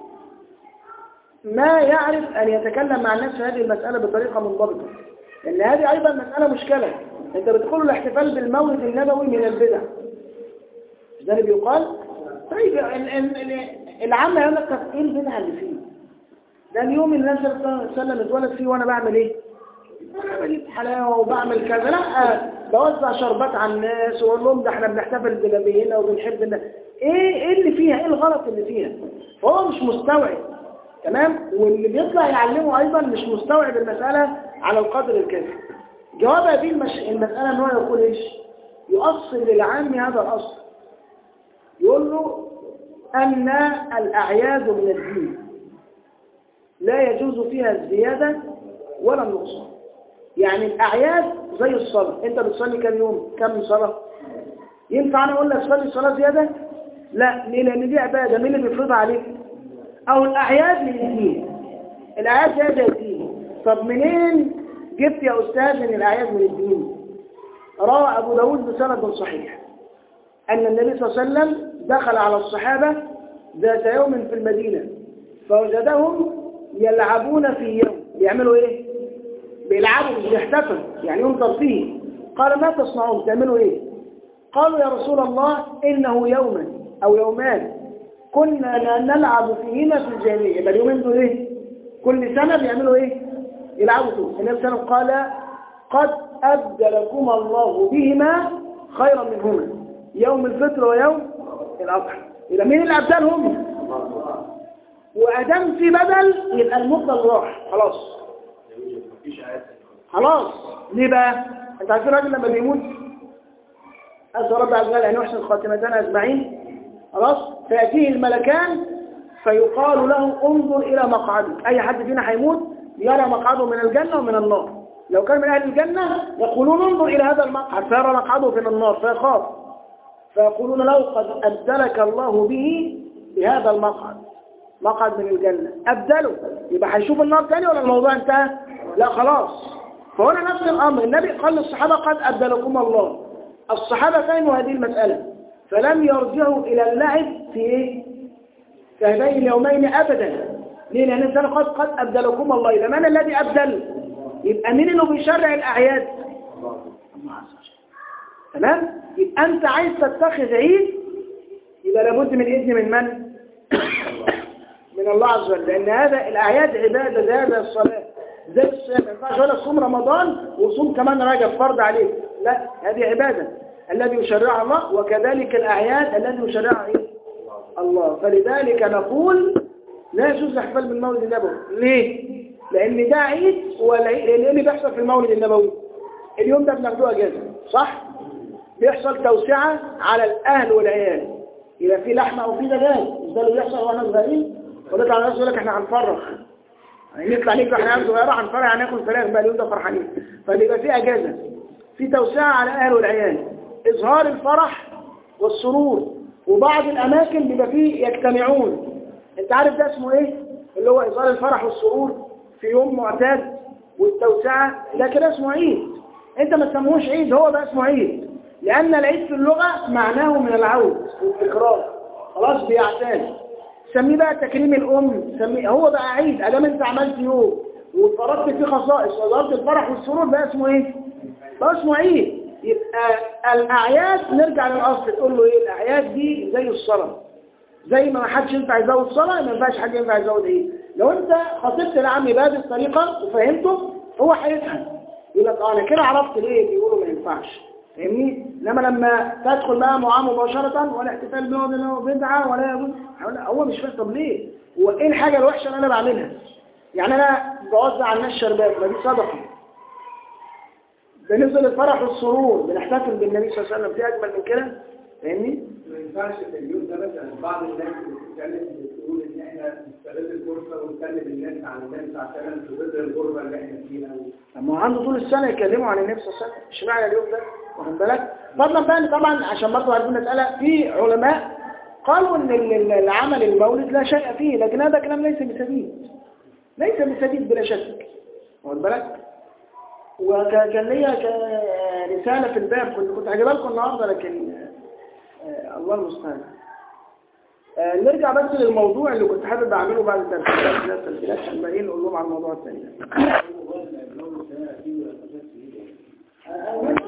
ما يعرف أن يتكلم مع الناس في هذه المسألة بطريقة منضبطة، لأن هذه أيضا مسألة مشكلة. أنت بتقول الاحتفال بالمولد النبوي من البدع، ده اللي بيقال. طيب العامة يقول لك ايه البدع اللي فيه؟ ده اليوم اللي النبي صلى الله عليه وسلم اتولد فيه وأنا بعمل إيه؟ بجيب حلاوة وبعمل كذا، لا بوزع شربات على الناس وأقول لهم ده احنا بنحتفل بنبينا وبنحب الناس. ايه ايه اللي فيها؟ ايه الغلط اللي فيها؟ فهو مش مستوعب. تمام. واللي بيطلع يعلمه ايضا مش مستوعب المسألة على القدر الكافي. جواب هذه المش... المسألة ان هو يقول ايش؟ يؤصل للعام هذا الاصل، يقول له ان الاعياد من الدين لا يجوز فيها الزيادة ولا النقصان. يعني الأعياد زي الصلاة، أنت بتصلي كم يوم؟ كم صلاة؟ ينفع أنا أقول لك صلي صلاة زيادة؟ لا، ليه؟ لأن دي عبادة، مين اللي بيفرضها عليك؟ أو الأعياد من الدين. الأعياد زيادة الدين. طب منين جبت يا أستاذ إن الأعياد من الدين؟ روى أبو داود بسند صحيح أن النبي صلى الله عليه وسلم دخل على الصحابة ذات يوم في المدينة فوجدهم يلعبون في يوم. بيعملوا إيه؟ بيلعبوا مش بيحتفلوا، يعني يوم ترفيه. قال ما تصنعون؟ تعملوا ايه؟ قالوا يا رسول الله انه يوما او يومان كنا نلعب فيهما في الجاهليه. يبقى اليومين دول ايه؟ كل سنه بيعملوا ايه؟ يلعبوا فيه. النبي صلى الله عليه وسلم قال قد ابدلكم الله بهما خيرا منهما يوم الفطر ويوم الاضحى. يبقى مين اللي ابدلهم؟ وادام في بدل يبقى المفضل راح خلاص. خلاص. ليه بقى؟ انت عارفين الراجل لما بيموت أسأل رب عز وجل أن يحسن خاتمتنا أجمعين، خلاص، فيأتيه الملكان فيقال له انظر إلى مقعدك. أي حد فينا هيموت يرى مقعده من الجنة ومن النار. لو كان من أهل الجنة يقولون انظر إلى هذا المقعد فيرى مقعده من النار فيخاف، فيقولون له قد أبدلك الله به بهذا المقعد، مقعد من الجنة أبدله. يبقى هيشوف النار تاني ولا الموضوع انتهى؟ لا خلاص. فهنا نفس الأمر، النبي قال للصحابة قد أبدلكم الله. الصحابة فهموا هذه المسألة فلم يرجعوا إلى اللعب في إيه؟ في هذين اليومين أبدا. ليه؟ لأن الإنسان قد قد أبدلكم الله. إذا من الذي أبدل؟ يبقى مين اللي بيشرع الأعياد؟ الله عز وجل. تمام؟ يبقى أنت عايز تتخذ عيد يبقى لابد من إذن من من؟ من الله عز وجل. لأن هذا الأعياد عبادة زي هذا الصلاة زي الصيام. ما ينفعش اقول لك صوم رمضان وصوم كمان رجب فرض عليك، لا، هذه عبادة الذي يشرعها الله، وكذلك الأعياد الذي يشرعها إيه؟ الله. فلذلك نقول لا يجوز الاحتفال بالمولد النبوي. ليه؟ لأن ده عيد، ولا ايه اللي بيحصل في المولد النبوي؟ اليوم ده بناخدوه اجازة صح؟ بيحصل توسعة على الأهل والعيال، يبقى في لحمة أو في دجاج. مش ده اللي بيحصل واحنا صغيرين؟ ونطلع على الناس يقول لك احنا هنفرخ، يعني نطلع نيجي احنا عيال صغيرة هنفرخ، هناكل فراخ بقى اليوم ده فرحانين. فبيبقى في أجازة، في توسعة على الأهل والعيال، إظهار الفرح والسرور. وبعض الأماكن بيبقى فيه يجتمعون. أنت عارف ده اسمه إيه؟ اللي هو إظهار الفرح والسرور في يوم معتاد والتوسعة، ده كده اسمه عيد. أنت ما تسموهوش عيد، هو ده اسمه عيد، لأن العيد في اللغة معناه من العود والتكرار، خلاص بيعتاد. سميه بقى تكريم الأم، سميه هو بقى عيد. أدام أنت عملت يوم واتفرجت فيه خصائص وظهرت الفرح والسرور، ده اسمه إيه؟ ده اسمه عيد. يبقى الأعياد نرجع للأصل، تقول له إيه؟ الأعياد دي زي الصلاة، زي ما ما حدش ينفع يزود صلاة ما ينفعش حد ينفع يزود عيد. لو أنت خطبت العم بهذه الطريقة وفهمته، هو هيفهم، يقول لك اه أنا كده عرفت ليه بيقولوا ما ينفعش، فاهمني؟ انما لما تدخل بقى معاه مباشرة والاحتفال بيقعد له بدعة ولا يقول، هو مش فاهم. طب ليه؟ هو ايه الحاجة الوحشة اللي انا بعملها؟ يعني انا بوزع على الناس شربات، ما دي صدقة. بننزل الفرح والسرور، بنحتفل بالنبي صلى الله عليه وسلم، في اجمل من كده؟ فاهمني؟ ما ينفعش في اليوم ده مثلا بعض الناس بتتكلم بتقول ان احنا نستغل الفرصه ونكلم الناس عن النبي صلى الله عليه وسلم في ظل الغربه اللي احنا فيها. اما عنده طول السنه يكلموا عن النبي صلى الله عليه وسلم، اشمعنى اليوم ده؟ واخد بالك؟ فضلا بقى طبعا عشان برضه عايزين نسالها، في علماء قالوا ان العمل المولد لا شيء فيه، لكن هذا كلام ليس بسديد، ليس بسديد بلا شك، واخد بالك؟ وكان ليا رساله في الباب كنت كنت هجيبها لكم النهارده، لكن آه الله المستعان. آه نرجع بس للموضوع اللي كنت حابب اعمله بعد التسجيلات التسجيلات عشان باقيين نقول لهم على الموضوع الثاني.